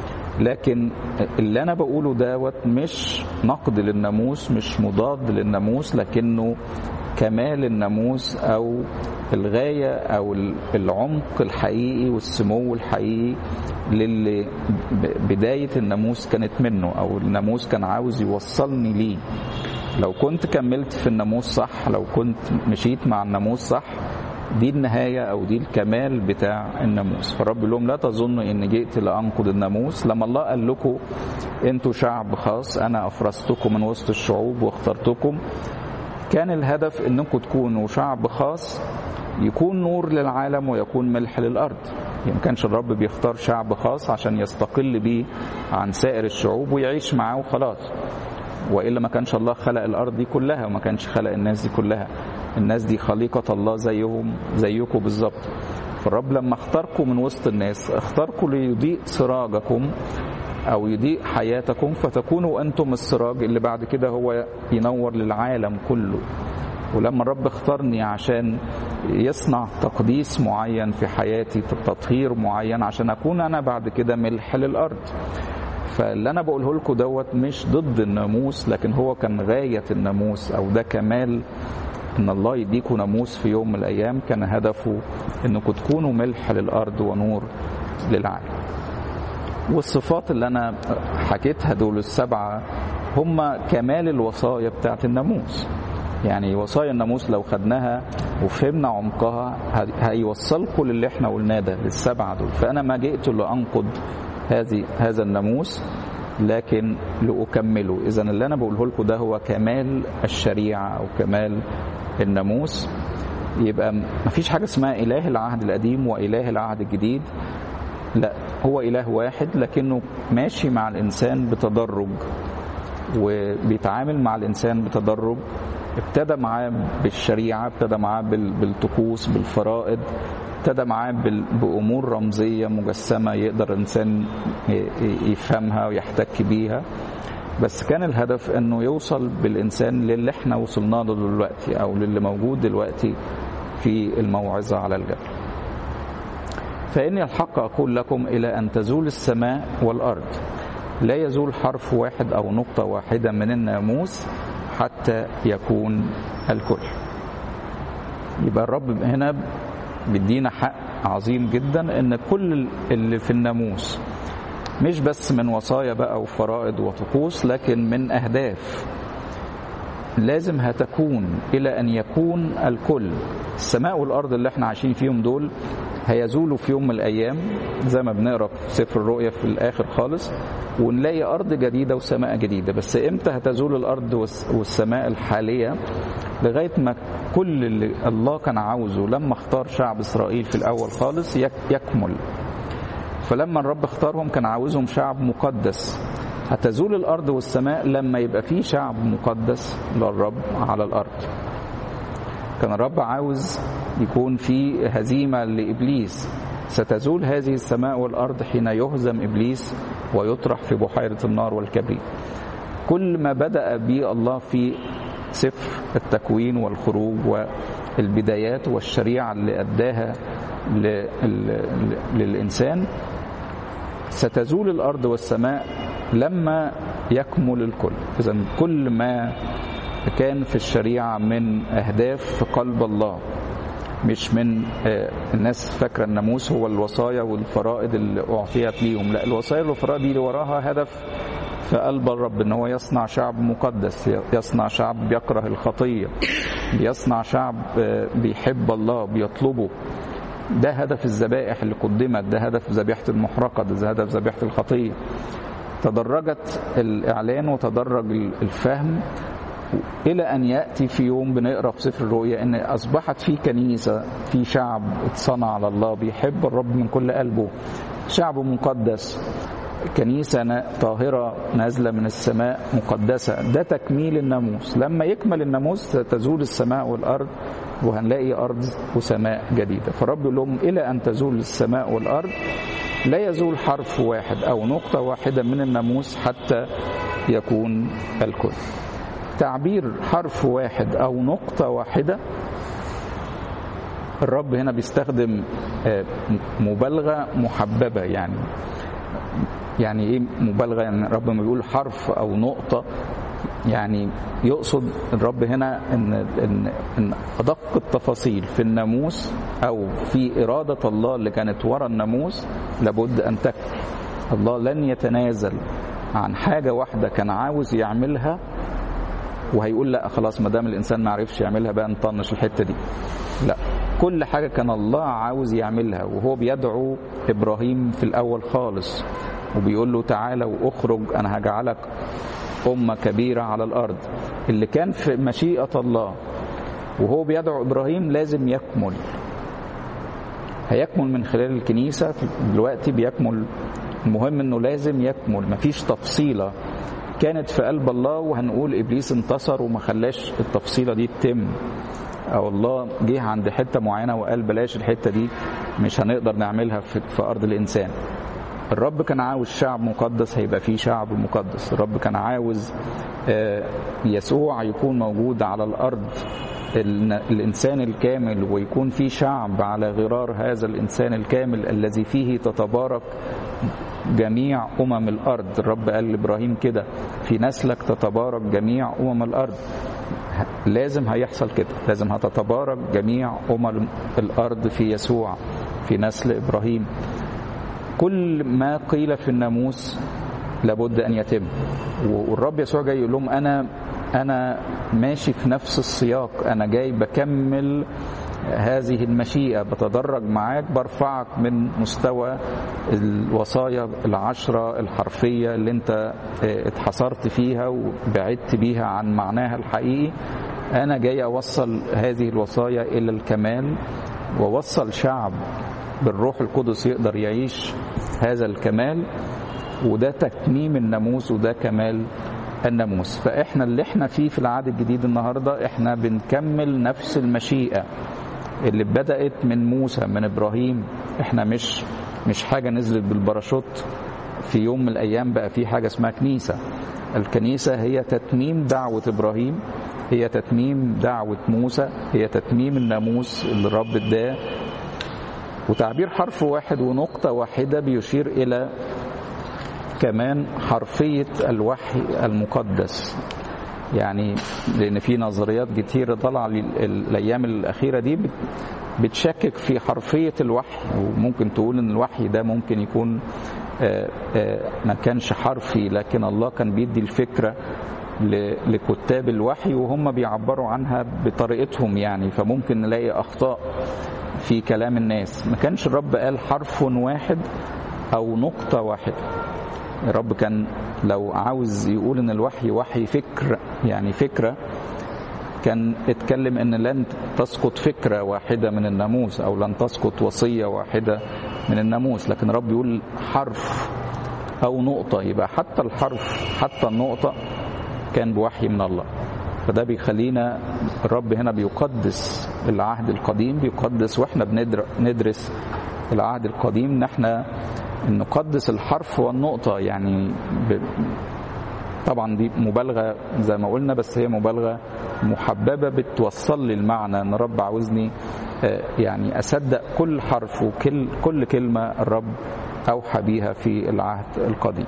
لكن اللي أنا بقوله دوت مش نقد للناموس، مش مضاد للناموس، لكنه كمال الناموس أو الغاية أو العمق الحقيقي والسمو الحقيقي للي بداية الناموس كانت منه، أو الناموس كان عاوز يوصلني ليه. لو كنت كملت في الناموس صح، لو كنت مشيت مع الناموس صح، دي النهاية أو دي الكمال بتاع الناموس. فالرب يقول لهم لا تظنوا إن جئت لأنقض الناموس. لما الله قال لكم أنتوا شعب خاص، أنا أفرزتكم من وسط الشعوب واخترتكم، كان الهدف أنكم تكونوا شعب خاص يكون نور للعالم ويكون ملح للأرض. يعني ما كانش الرب بيختار شعب خاص عشان يستقل بيه عن سائر الشعوب ويعيش معاه وخلاص، وإلا ما كانش الله خلق الأرض دي كلها وما كانش خلق الناس دي كلها. الناس دي خليقة الله زيهم زيكم بالظبط. فالرب لما اختاركم من وسط الناس اختاركم ليضيء سراجكم أو يضيء حياتكم، فتكونوا أنتم السراج اللي بعد كده هو ينور للعالم كله. ولما الرب اختارني عشان يصنع تقديس معين في حياتي، تطهير معين، عشان أكون أنا بعد كده ملح للأرض. فاللي أنا بقوله لكم دوت مش ضد الناموس، لكن هو كان غاية الناموس أو ده كمال إن الله يديكم ناموس في يوم من الأيام. كان هدفه إنكم تكونوا ملح للأرض ونور للعالم. والصفات اللي أنا حكيتها دول السبعة هم كمال الوصايا بتاعت الناموس. يعني وصايا الناموس لو خدناها وفهمنا عمقها هيوصلكم للي احنا قلناه ده، للسبعة دول. فأنا ما جئت لأنقض هذه هذا الناموس لكن لأكمله. إذا اللي أنا بقوله لكم ده هو كمال الشريعة أو كمال الناموس. يبقى مفيش حاجة اسمها إله العهد القديم وإله العهد الجديد، لا، هو إله واحد لكنه ماشي مع الإنسان بتدرج وبيتعامل مع الإنسان بتدرج. ابتدى معاه بالشريعة، ابتدى معاه بالطقوس بالفرائض، ابتدى معاه بأمور رمزية مجسمة يقدر الإنسان يفهمها ويحتك بيها. بس كان الهدف أنه يوصل بالإنسان للي احنا وصلنا له دلوقتي أو للي موجود دلوقتي في الموعظة على الجبل. فإني الحق أقول لكم إلى أن تزول السماء والأرض لا يزول حرف واحد أو نقطة واحدة من الناموس حتى يكون الكل. يبقى الرب هنا بيدينا حق عظيم جدا ان كل اللي في الناموس مش بس من وصايا بقى وفرائض وطقوس، لكن من أهداف لازم هتكون إلى أن يكون الكل. السماء والأرض اللي احنا عايشين فيهم دول هيزولوا في يوم من الأيام زي ما بنقرأ في سفر الرؤيا في الآخر خالص، ونلاقي أرض جديدة وسماء جديدة. بس إمتى هتزول الأرض والسماء الحالية؟ لغاية ما كل اللي الله كان عاوزه لما اختار شعب إسرائيل في الأول خالص يكمل. فلما الرب اختارهم كان عاوزهم شعب مقدس. هتزول الأرض والسماء لما يبقى فيه شعب مقدس للرب على الأرض. كان الرب عاوز يكون في هزيمة لإبليس. ستزول هذه السماء والأرض حين يهزم إبليس ويطرح في بحيرة النار والكبريت. كل ما بدأ به الله في سفر التكوين والخروج والبدايات والشريعة اللي أداها للإنسان، ستزول الأرض والسماء لما يكمل الكل. إذن كل ما كان في الشريعة من أهداف في قلب الله، مش من الناس فاكرة الناموس هو الوصايا والفرائض اللي أعطيت ليهم، لا، الوصايا والفرائض دي اللي وراها هدف في قلب الرب، إن هو يصنع شعب مقدس، يصنع شعب بيكره الخطية، بيصنع شعب بيحب الله بيطلبه. ده هدف الذبائح اللي قدمت، ده هدف ذبيحة المحرقة، ده هدف ذبيحة الخطية. تدرجت الإعلان وتدرج الفهم إلى أن يأتي في يوم بنقرأ في سفر الرؤيا إن أصبحت في كنيسة، في شعب اتصنع على الله بيحب الرب من كل قلبه، شعب مقدس، كنيسة طاهرة نازلة من السماء مقدسة. ده تكميل الناموس. لما يكمل الناموس تزول السماء والأرض وهنلاقي أرض وسماء جديدة. فالرب يقول لهم إلى أن تزول السماء والأرض لا يزول حرف واحد أو نقطة واحدة من الناموس حتى يكون الكل. تعبير حرف واحد أو نقطة واحدة، الرب هنا بيستخدم مبالغة محببة. يعني يعني إيه مبالغة؟ يعني الرب ما بيقول حرف أو نقطة، يعني يقصد الرب هنا إن, إن, إن أدق التفاصيل في الناموس أو في إرادة الله اللي كانت وراء الناموس لابد أن تكمل. الله لن يتنازل عن حاجة واحدة كان عاوز يعملها وهيقول لا خلاص ما دام الإنسان ما عرفش يعملها بقى نطنش الحتة دي. لا، كل حاجة كان الله عاوز يعملها. وهو بيدعو إبراهيم في الأول خالص وبيقول له تعالى وأخرج أنا هجعلك أمة كبيرة على الأرض. اللي كان في مشيئة الله وهو بيدعو إبراهيم لازم يكمل. هيكمل من خلال الكنيسة دلوقتي بيكمل. المهم أنه لازم يكمل. مفيش تفصيلة كانت في قلب الله وهنقول إبليس انتصر وما خلاش التفصيلة دي تتم، أو الله جه عند حتة معينة وقال بلاش الحتة دي مش هنقدر نعملها في أرض الإنسان. الرب كان عاوز شعب مقدس، هيبقى فيه شعب مقدس. الرب كان عاوز يسوع يكون موجود على الأرض، الإنسان الكامل، ويكون فيه شعب على غرار هذا الإنسان الكامل الذي فيه تتبارك جميع أمم الأرض. الرب قال لإبراهيم كده في نسلك تتبارك جميع أمم الأرض. لازم هيحصل كده، لازم هتتبارك جميع أمم الأرض في يسوع في نسل إبراهيم. كل ما قيل في الناموس لابد أن يتم. والرب يسوع جاي يقول لهم أنا أنا ماشي في نفس السياق، أنا جاي بكمل هذه المشيئة، بتدرج معاك، برفعك من مستوى الوصايا العشرة الحرفية اللي انت اتحصرت فيها وبعدت بيها عن معناها الحقيقي. أنا جاي أوصل هذه الوصايا إلى الكمال، ووصل شعب بالروح القدس يقدر يعيش هذا الكمال، وده تتميم الناموس وده كمال الناموس. فإحنا اللي احنا فيه في العهد الجديد النهاردة احنا بنكمل نفس المشيئة اللي بدأت من موسى من إبراهيم. احنا مش مش حاجة نزلت بالباراشوت في يوم من الأيام بقى في حاجة اسمها كنيسة. الكنيسة هي تتميم دعوة إبراهيم، هي تتميم دعوة موسى، هي تتميم الناموس اللي الرب اداه. وتعبير حرف واحد ونقطة واحدة بيشير إلى كمان حرفية الوحي المقدس. يعني لأن في نظريات كتيرة طالعة الأيام الأخيرة دي بتشكك في حرفية الوحي، وممكن تقول إن الوحي ده ممكن يكون ما كانش حرفي، لكن الله كان بيدي الفكرة لكتاب الوحي وهم بيعبروا عنها بطريقتهم يعني، فممكن نلاقي أخطاء في كلام الناس. ما كانش الرب قال حرف واحد أو نقطة واحدة. الرب كان لو عاوز يقول ان الوحي وحي فكر يعني فكرة، كان اتكلم ان لن تسقط فكرة واحدة من الناموس او لن تسقط وصية واحدة من الناموس، لكن الرب يقول حرف او نقطة، يبقى حتى الحرف حتى النقطة كان بوحي من الله. فده بيخلينا الرب هنا بيقدس العهد القديم، بيقدس واحنا بندرس العهد القديم ان احنا نقدس الحرف والنقطة. يعني ب... طبعا دي مبالغة زي ما قلنا، بس هي مبالغة محببة بتوصل لي المعنى ان الرب عاوزني يعني أصدق كل حرف وكل كل كلمة الرب أوحى بيها في العهد القديم.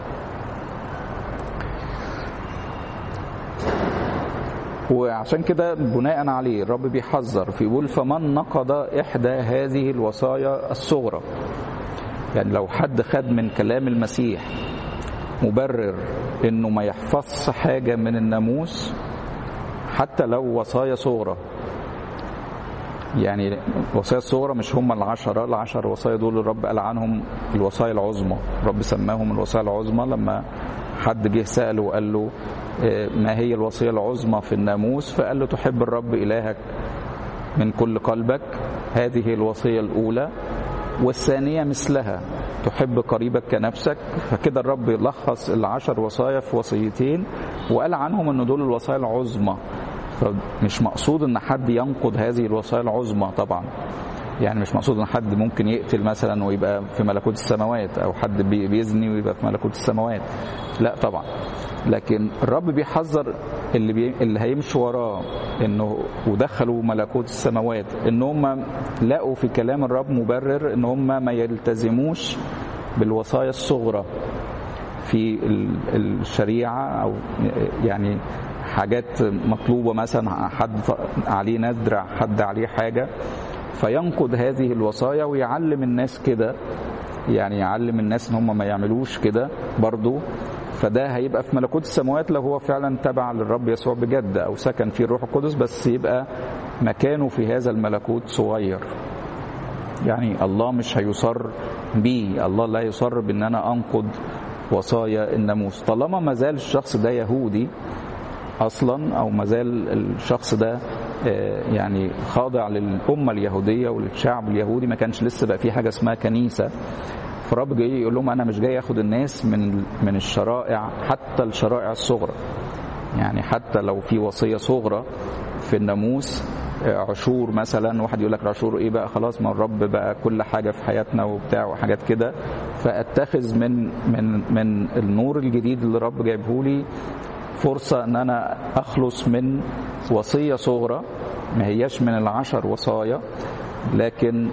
وعشان كده بناء عليه الرب بيحذر فيقول فمن نقض إحدى هذه الوصايا الصغرى. يعني لو حد خد من كلام المسيح مبرر انه ما يحفظش حاجة من الناموس حتى لو وصايا صغرى، يعني الوصايا الصغرى مش هم العشرة، العشر وصايا دول الرب قال عنهم الوصايا العظمى، الرب سماهم الوصايا العظمى. لما حد جه سأله وقال له ما هي الوصية العظمى في الناموس، فقال له تحب الرب إلهك من كل قلبك، هذه الوصية الأولى، والثانية مثلها تحب قريبك كنفسك. فكده الرب لخص العشر وصايا في وصيتين وقال عنهم ان دول الوصايا العظمى. فمش مقصود ان حد ينقض هذه الوصايا العظمى طبعا، يعني مش مقصود ان حد ممكن يقتل مثلا ويبقى في ملكوت السماوات، او حد بيزني ويبقى في ملكوت السماوات، لا طبعا. لكن الرب بيحذر اللي بي... اللي هيمشي وراه انه ودخلوا ملكوت السماوات ان هم لقوا في كلام الرب مبرر ان هم ما يلتزموش بالوصايا الصغرى في الشريعة، او يعني حاجات مطلوبة مثلا حد عليه نذر، حد عليه حاجة، فينقض هذه الوصايا ويعلم الناس كده، يعني يعلم الناس ان هم ما يعملوش كده برضو. فده هيبقى في ملكوت السماوات لو هو فعلا تبع للرب يسوع بجد او سكن فيه الروح القدس، بس يبقى مكانه في هذا الملكوت صغير. يعني الله مش هيصر بيه، الله لا يصر بان انا انقض وصايا الناموس طالما ما زال الشخص ده يهودي اصلا، او ما زال الشخص ده يعني خاضع للأمة اليهودية وللشعب اليهودي. ما كانش لسه بقى في حاجة اسمها كنيسة. فالرب جاي يقول لهم أنا مش جاي أخد الناس من من الشرائع، حتى الشرائع الصغرى، يعني حتى لو في وصية صغرى في الناموس، عشور مثلا، واحد يقول لك عشور ايه بقى، خلاص ما الرب بقى كل حاجة في حياتنا وبتاع وحاجات كده. فاتخذ من من من النور الجديد اللي الرب جايبه لي فرصة ان انا اخلص من وصية صغرى ما هياش من العشر وصايا، لكن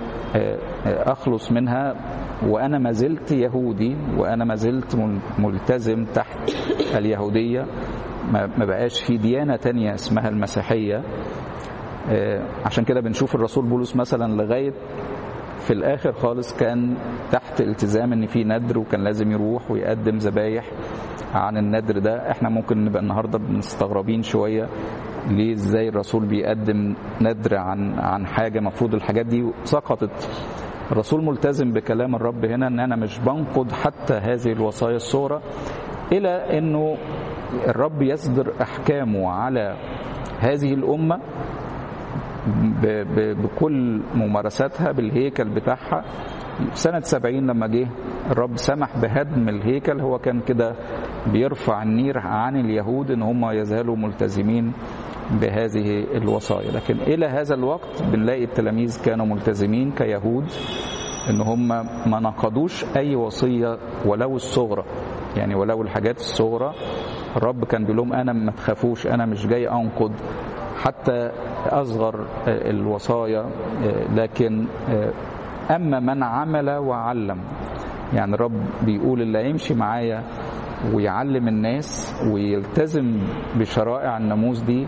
اخلص منها وانا ما زلت يهودي، وانا ما زلت ملتزم تحت اليهودية، ما بقاش في ديانة تانية اسمها المسيحية. عشان كده بنشوف الرسول بولس مثلا لغاية في الاخر خالص كان تحت التزام ان في ندر وكان لازم يروح ويقدم ذبايح عن الندر ده. احنا ممكن نبقى النهارده مستغربين شويه ليه ازاي الرسول بيقدم ندر عن عن حاجه مفروض الحاجات دي سقطت. الرسول ملتزم بكلام الرب هنا ان انا مش بنقض حتى هذه الوصايا الصغرى، الى انه الرب يصدر احكامه على هذه الامه بكل ممارساتها بالهيكل بتاعها. سنة سبعين لما جه الرب سمح بهدم الهيكل، هو كان كده بيرفع النير عن اليهود ان هم يزالوا ملتزمين بهذه الوصايا. لكن الى هذا الوقت بنلاقي التلاميذ كانوا ملتزمين كيهود ان هم ما نقضوش اي وصية ولو الصغرى، يعني ولو الحاجات الصغرى الرب كان بيقول لهم انا ما تخافوش، انا مش جاي انقض حتى اصغر الوصايا. لكن اما من عمل وعلم، يعني الرب بيقول اللي يمشي معايا ويعلم الناس ويلتزم بشرائع الناموس دي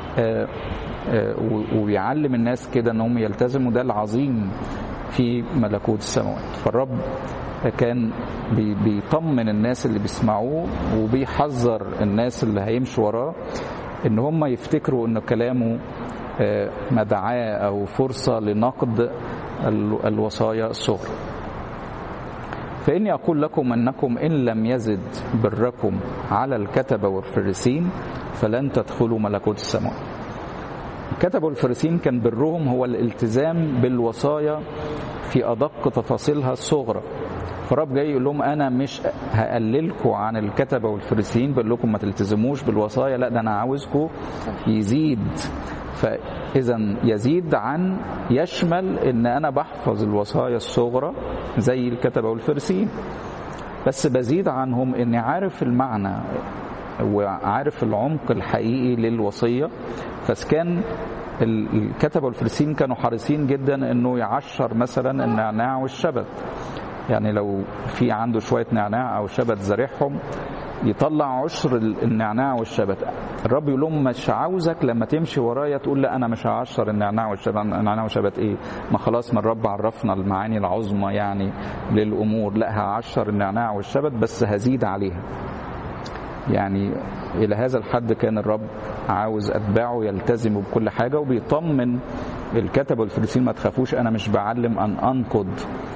ويعلم الناس كده انهم يلتزموا، ده العظيم في ملكوت السماوات. فالرب كان بيطمن الناس اللي بيسمعوه وبيحذر الناس اللي هيمشوا وراه ان هم يفتكروا ان كلامه مدعاة او فرصة لنقد الوصايا الصغرى. فإني أقول لكم أنكم إن لم يزد بركم على الكتبة والفريسين فلن تدخلوا ملكوت السماوات. الكتبة والفريسين كان برهم هو الالتزام بالوصايا في أدق تفاصيلها الصغرى. فالرب جاي يقول لهم أنا مش هقللكم عن الكتبة والفريسين، بقول لكم ما تلتزموش بالوصايا، لا ده أنا عاوزكم يزيد. فإذا يزيد عن يشمل إن أنا بحفظ الوصايا الصغرى زي الكتبة والفريسين، بس بزيد عنهم إني عارف المعنى وعارف العمق الحقيقي للوصية. فكان الكتبة والفريسين كانوا حريصين جدا إنه يعشر مثلا النعناع والشبت، يعني لو في عنده شوية نعناع أو شبت زارعهم يطلع عشر النعناع والشبت. الرب يقول لهم مش عاوزك لما تمشي ورايا تقول لا انا مش هعشر النعناع والشبت. النعناع والشبت ايه؟ ما خلاص ما الرب عرفنا المعاني العظمى يعني للامور. لا هعشر النعناع والشبت بس هزيد عليها. يعني الى هذا الحد كان الرب عاوز اتباعه يلتزموا بكل حاجه، وبيطمن الكتبة والفريسين ما تخافوش انا مش بعلم ان انقض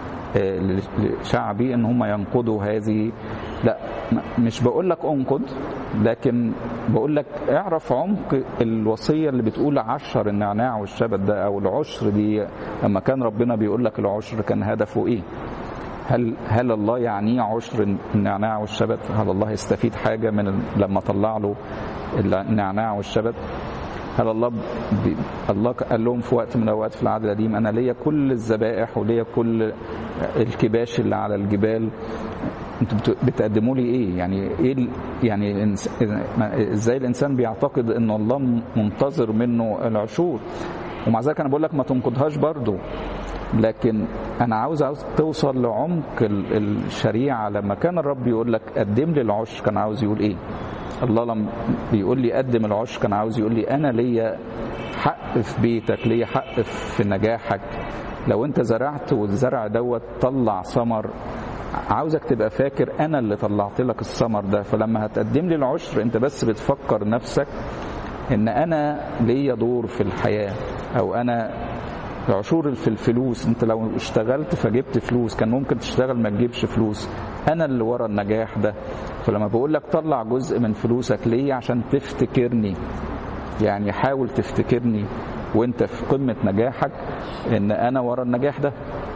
لشعبي ان هم ينقضوا هذه، لا مش بقول لك انقض، لكن بقول لك اعرف عمق الوصيه اللي بتقول عشر النعناع والشبت ده او العشر دي. لما كان ربنا بيقول لك العشر كان هدفه ايه؟ هل هل الله يعنيه عشر النعناع والشبت؟ هل الله يستفيد حاجه من لما طلع له النعناع والشبت؟ هل الله بي... الله قال لهم في وقت من الاوقات في العهد القديم انا ليا كل الذبائح وليا كل الكباش اللي على الجبال، انتوا بتقدموا لي ايه؟ يعني ايه يعني ازاي الانسان بيعتقد ان الله منتظر منه العشور؟ ومع ذلك انا بقول لك ما تنقضهاش برضو، لكن انا عاوز عاوز توصل لعمق الشريعه. لما كان الرب يقول لك قدم لي العشر كان عاوز يقول ايه؟ الله لما بيقول لي قدم العشر كان عاوز يقول لي انا ليا حق في بيتك، ليا حق في نجاحك. لو انت زرعت والزرع دوت طلع ثمر عاوزك تبقى فاكر انا اللي طلعت لك الثمر ده. فلما هتقدم لي العشر انت بس بتفكر نفسك ان انا ليا دور في الحياه، او انا العشور في الفلوس. انت لو اشتغلت فجبت فلوس كان ممكن تشتغل ما تجيبش فلوس، انا اللي ورا النجاح ده. فلما بقول لك طلع جزء من فلوسك ليه؟ عشان تفتكرني، يعني حاول تفتكرني وانت في قمة نجاحك ان انا ورا النجاح ده.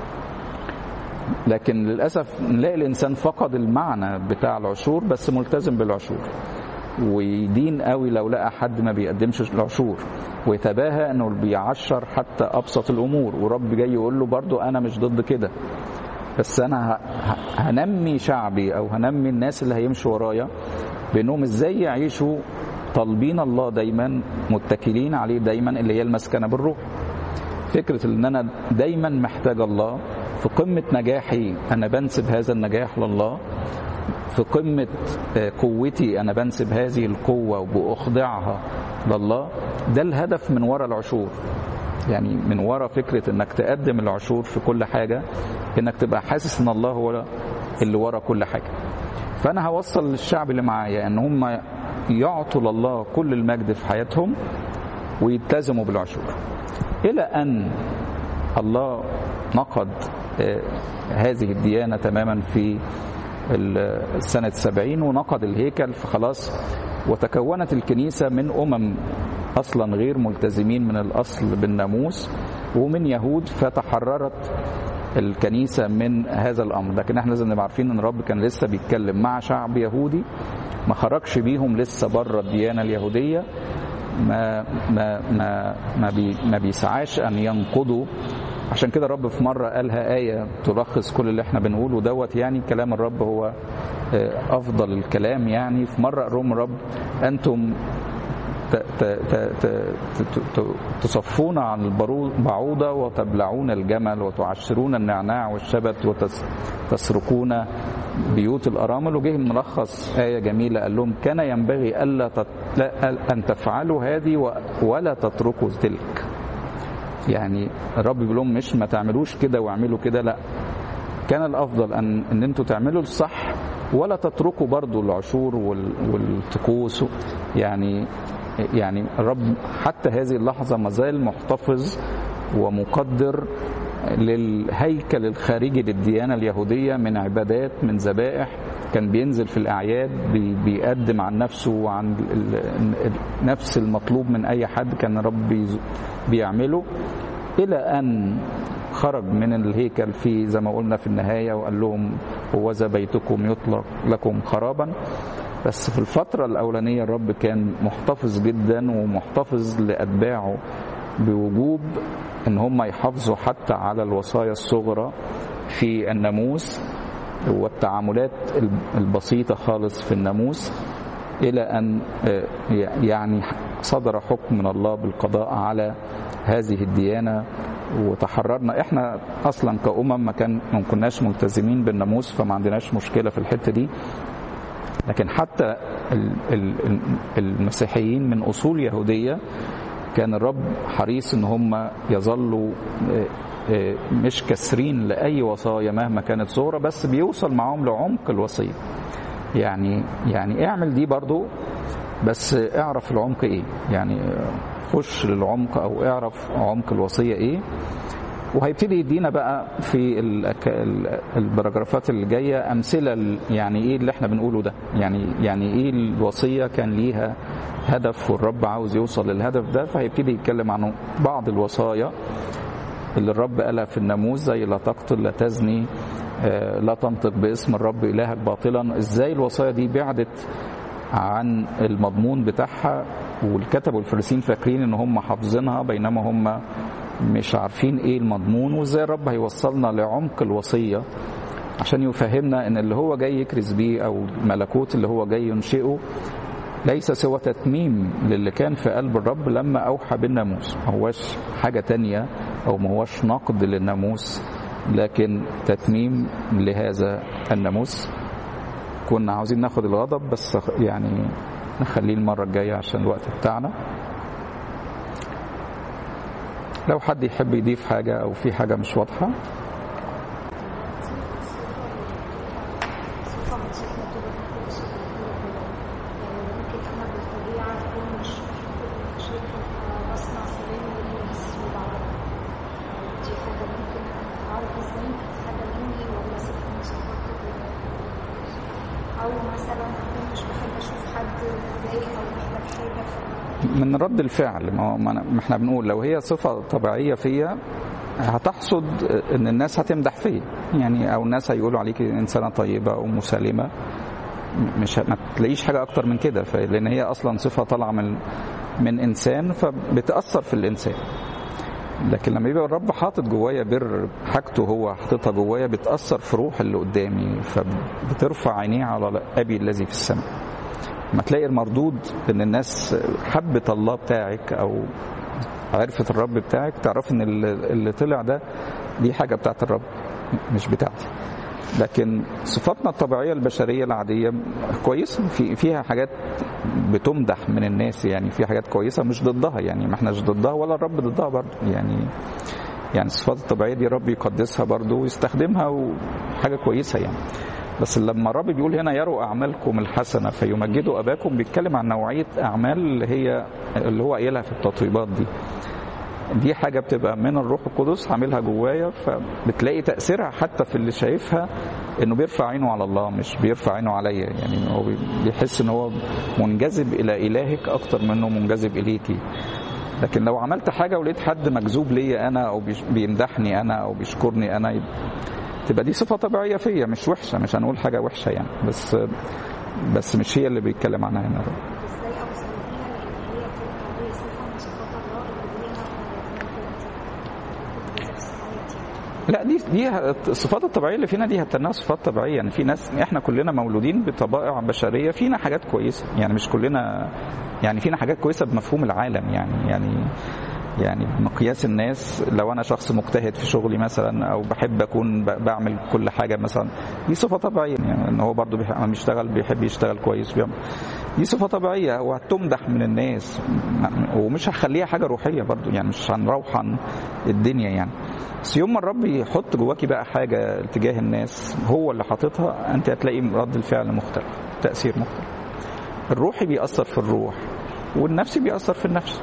لكن للأسف نلاقي الانسان فقد المعنى بتاع العشور بس ملتزم بالعشور، ويدين قوي لو لقى حد ما بيقدمش العشور، ويتباهى انه بيعشر حتى ابسط الامور. ورب جاي يقول له برضو انا مش ضد كده، بس انا هنمي شعبي او هنمي الناس اللي هيمشوا ورايا بانهم ازاي يعيشوا طالبين الله دايما، متكلين عليه دايما، اللي هي المسكنه بالروح. فكره ان انا دايما محتاج الله، في قمه نجاحي انا بنسب هذا النجاح لله، في قمة قوتي أنا بنسب هذه القوة وبأخضعها لله. ده الهدف من وراء العشور. يعني من وراء فكرة انك تقدم العشور في كل حاجة انك تبقى حاسس ان الله هو اللي وراء كل حاجة. فانا هوصل للشعب اللي معايا ان هم يعطوا لله كل المجد في حياتهم ويلتزموا بالعشور، الى ان الله نقض هذه الديانة تماما في السنة السبعين ونقض الهيكل، فخلاص وتكونت الكنيسة من أمم أصلا غير ملتزمين من الأصل بالناموس ومن يهود، فتحررت الكنيسة من هذا الأمر. لكن احنا لازم نبقى عارفين ان الرب كان لسه بيتكلم مع شعب يهودي ما خرجش بيهم لسه بره الديانة اليهودية، ما ما ما ما, بي ما بيسعاش ان ينقضوا. عشان كده الرب في مرة قالها آية تلخص كل اللي احنا بنقوله دوت، يعني كلام الرب هو أفضل الكلام. يعني في مرة قال الرب أنتم تصفون عن البعوضة وتبلعون الجمل وتعشرون النعناع والشبت وتسرقون بيوت الأرامل. وجه ملخص آية جميلة قال لهم كان ينبغي ألا أن تفعلوا هذه ولا تتركوا تلك. يعني الرب بيقول لهم مش ما تعملوش كده واعملوا كده، لا، كان الأفضل أن أن أنتوا تعملوا الصح ولا تتركوا برضو العشور والطقوس. يعني يعني الرب حتى هذه اللحظة ما زال محتفظ ومقدر للهيكل الخارجي للديانة اليهودية من عبادات، من ذبائح، كان بينزل في الأعياد بيقدم عن نفسه وعن نفس المطلوب من أي حد كان الرب بيعمله، إلى أن خرج من الهيكل في زي ما قلنا في النهاية وقال لهم وذا بيتكم يطلق لكم خرابا. بس في الفترة الأولانية الرب كان محتفظ جدا ومحتفظ لأتباعه بوجوب ان هم يحافظوا حتى على الوصايا الصغرى في الناموس والتعاملات البسيطة خالص في الناموس، إلى أن يعني صدر حكم من الله بالقضاء على هذه الديانة وتحررنا. احنا اصلا كأمم ما كان ما كناش ملتزمين بالناموس فما عندناش مشكلة في الحتة دي، لكن حتى المسيحيين من أصول يهودية كان الرب حريص ان هم يظلوا مش كسرين لأي وصايا مهما كانت صغرى، بس بيوصل معهم لعمق الوصية. يعني يعني اعمل دي برضو بس اعرف العمق ايه، يعني خش للعمق او اعرف عمق الوصية ايه. وهيبتدي يدينا بقى في البراجرافات اللي جاية أمثلة يعني ايه اللي احنا بنقوله ده، يعني يعني ايه الوصية كان ليها هدف والرب عاوز يوصل للهدف ده. فهيبتدي يتكلم عن بعض الوصايا اللي الرب قالها في الناموس، زي لا تقتل، لا تزني، لا تنطق باسم الرب إلهك باطلا. ازاي الوصايا دي بعدت عن المضمون بتاعها، والكتب والفريسين فاكرين ان هم حافظينها بينما هم مش عارفين ايه المضمون. وازاي الرب هيوصلنا لعمق الوصية عشان يفهمنا ان اللي هو جاي يكرز بيه او الملكوت اللي هو جاي ينشئه ليس سوى تتميم للي كان في قلب الرب لما أوحى بالناموس، ما هوش حاجة تانية أو ما هوش نقد للناموس، لكن تتميم لهذا الناموس. كنا عاوزين ناخد الغضب بس يعني نخليه المرة الجاية عشان الوقت بتاعنا. لو حد يحب يضيف حاجة أو في حاجة مش واضحة. من رد الفعل، ما احنا بنقول لو هي صفة طبيعية فيا هتحصد ان الناس هتمدح فيا، يعني او الناس هيقولوا عليك انسانة طيبة او مسالمة، مش ما تلاقيش حاجة اكتر من كده، لان هي اصلا صفة طالعة من من انسان فبتأثر في الانسان. لكن لما يبقى الرب حاطط جوايا بر حاجته هو حاططها جوايا بتأثر في روح اللي قدامي، فبترفع عينيه على ابي الذي في السماء. ما تلاقي المردود ان الناس حبت الله بتاعك او عرفت الرب بتاعك، تعرف ان اللي طلع ده دي حاجة بتاعت الرب مش بتاعتي. لكن صفاتنا الطبيعية البشرية العادية كويسة، في فيها حاجات بتمدح من الناس، يعني في حاجات كويسة مش ضدها، يعني ما احناش ضدها ولا الرب ضدها برضه، يعني يعني الصفات الطبيعية دي الرب يقدسها برضه ويستخدمها وحاجة كويسة يعني. بس لما الرب بيقول هنا يروا أعمالكم الحسنة فيمجدوا أباكم، بيتكلم عن نوعية أعمال اللي هي اللي هو قايلها في التطويبات دي. دي حاجة بتبقى من الروح القدس عاملها جوايا، فبتلاقي تأثيرها حتى في اللي شايفها انه بيرفع عينه على الله مش بيرفع عينه عليا، يعني هو بيحس ان هو منجذب الى الهك اكتر منه منجذب اليكي. لكن لو عملت حاجة ولقيت حد مجذوب ليا انا او بيمدحني انا او بيشكرني انا، تبقى دي صفة طبيعية فيا، مش وحشة، مش هنقول حاجة وحشة يعني، بس بس مش هي اللي بيتكلم عنها هنا. لا دي دي الصفات الطبيعيه اللي فينا دي هتنها صفات طبيعيه، يعني في ناس، احنا كلنا مولودين بطبائع بشريه فينا حاجات كويسه، يعني مش كلنا، يعني فينا حاجات كويسه بمفهوم العالم، يعني يعني يعني بمقياس الناس. لو انا شخص مجتهد في شغلي مثلا او بحب اكون بعمل كل حاجه مثلا، دي صفه طبيعيه، يعني ان هو برضه بيشتغل بيحب يشتغل كويس بيعمل، دي صفه طبيعيه وهتمدح من الناس، ومش هخليها حاجه روحيه برضه، يعني مش هنروحن الدنيا يعني. بس يوم ما الرب يحط جواكي بقى حاجه تجاه الناس هو اللي حاططها، انت هتلاقي رد الفعل مختلف، تاثير مختلف. الروحي بيأثر في الروح والنفسي بيأثر في النفس.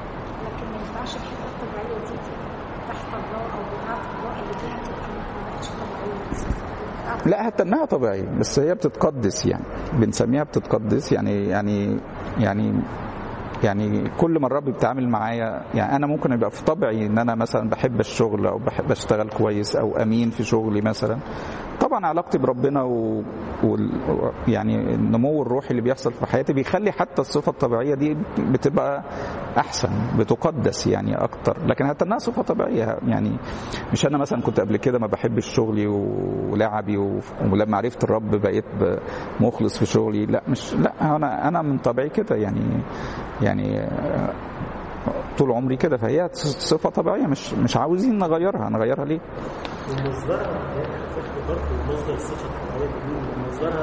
لا هتنها طبيعية، بس هي بتتقدس، يعني بنسميها بتتقدس، يعني يعني يعني يعني كل ما الرب بيتعامل معايا، يعني انا ممكن يبقى في طبعي ان انا مثلا بحب الشغل او بحب اشتغل كويس او امين في شغلي مثلا، طبعا علاقتي بربنا و... و... يعني النمو الروحي اللي بيحصل في حياتي بيخلي حتى الصفة الطبيعية دي بتبقى احسن، بتقدس يعني اكتر. لكن هتنها صفة طبيعية، يعني مش انا مثلا كنت قبل كده ما بحبش شغلي ولعبي و... ولما عرفت الرب بقيت مخلص في شغلي، لا مش لا انا انا من طبيعي كده، يعني يعني طول عمري كده، فهي صفة طبيعية مش مش عاوزين نغيرها. نغيرها ليه؟ ومصدرها برضه مصدر الصفة الطبيعية دي مصدرها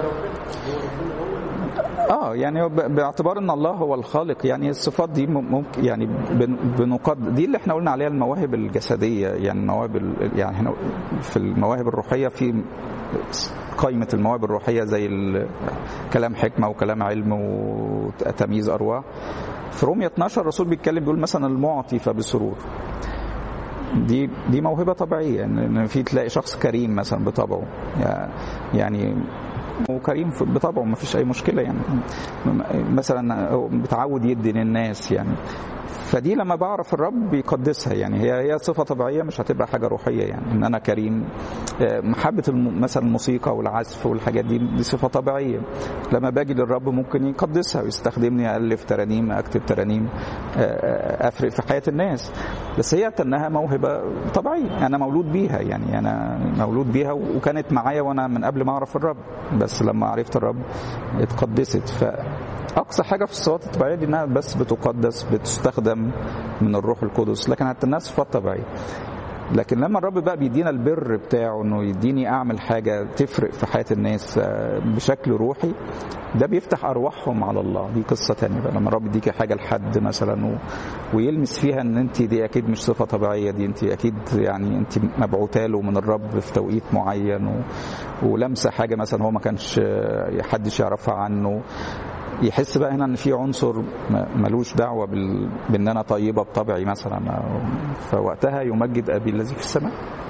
ربنا، اه يعني باعتبار ان الله هو الخالق، يعني الصفات دي ممكن يعني بنقد دي اللي احنا قلنا عليها المواهب الجسدية، يعني المواهب يعني احنا في المواهب الروحية في قائمة المواهب الروحية زي كلام حكمة وكلام علم وتمييز أرواح. في رومية اتناشر الرسول بيتكلم بيقول مثلا المعطي فبسرور، دي دي موهبة طبيعية، ان في تلاقي شخص كريم مثلا بطبعه، يعني وكريم بطبعه ما فيش اي مشكلة، يعني مثلا بتعود يدي للناس، يعني فدي لما بعرف الرب بيقدسها، يعني هي هي صفة طبيعية مش هتبقى حاجة روحية، يعني ان انا كريم. محبة مثلا الموسيقى والعزف والحاجات دي دي صفة طبيعية، لما باجي للرب ممكن يقدسها ويستخدمني ألف ترانيم، أكتب ترانيم، أفرق في حياة الناس. بس هي انها موهبة طبيعية، انا مولود بيها، يعني انا مولود بيها وكانت معايا وانا من قبل ما اعرف الرب، بس لما عرفت الرب اتقدست. ف أقصى حاجة في الصفات الطبيعية دي إنها بس بتقدس، بتستخدم من الروح القدس، لكن حتى الناس صفات طبيعية. لكن لما الرب بقى بيدينا البر بتاعه إنه يديني أعمل حاجة تفرق في حياة الناس بشكل روحي، ده بيفتح أرواحهم على الله. دي قصة تانية بقى، لما الرب يديكي حاجة لحد مثلا و... ويلمس فيها إن أنت دي أكيد مش صفة طبيعية، دي أنت أكيد يعني أنت مبعوثة له من الرب في توقيت معين و... ولمسة حاجة مثلا هو ما كانش حدش يعرفها عنه، يحس بقى هنا ان في عنصر ملوش دعوه بال... بان انا طيبه بطبعي مثلا، فوقتها يمجد ابي الذي في السماء.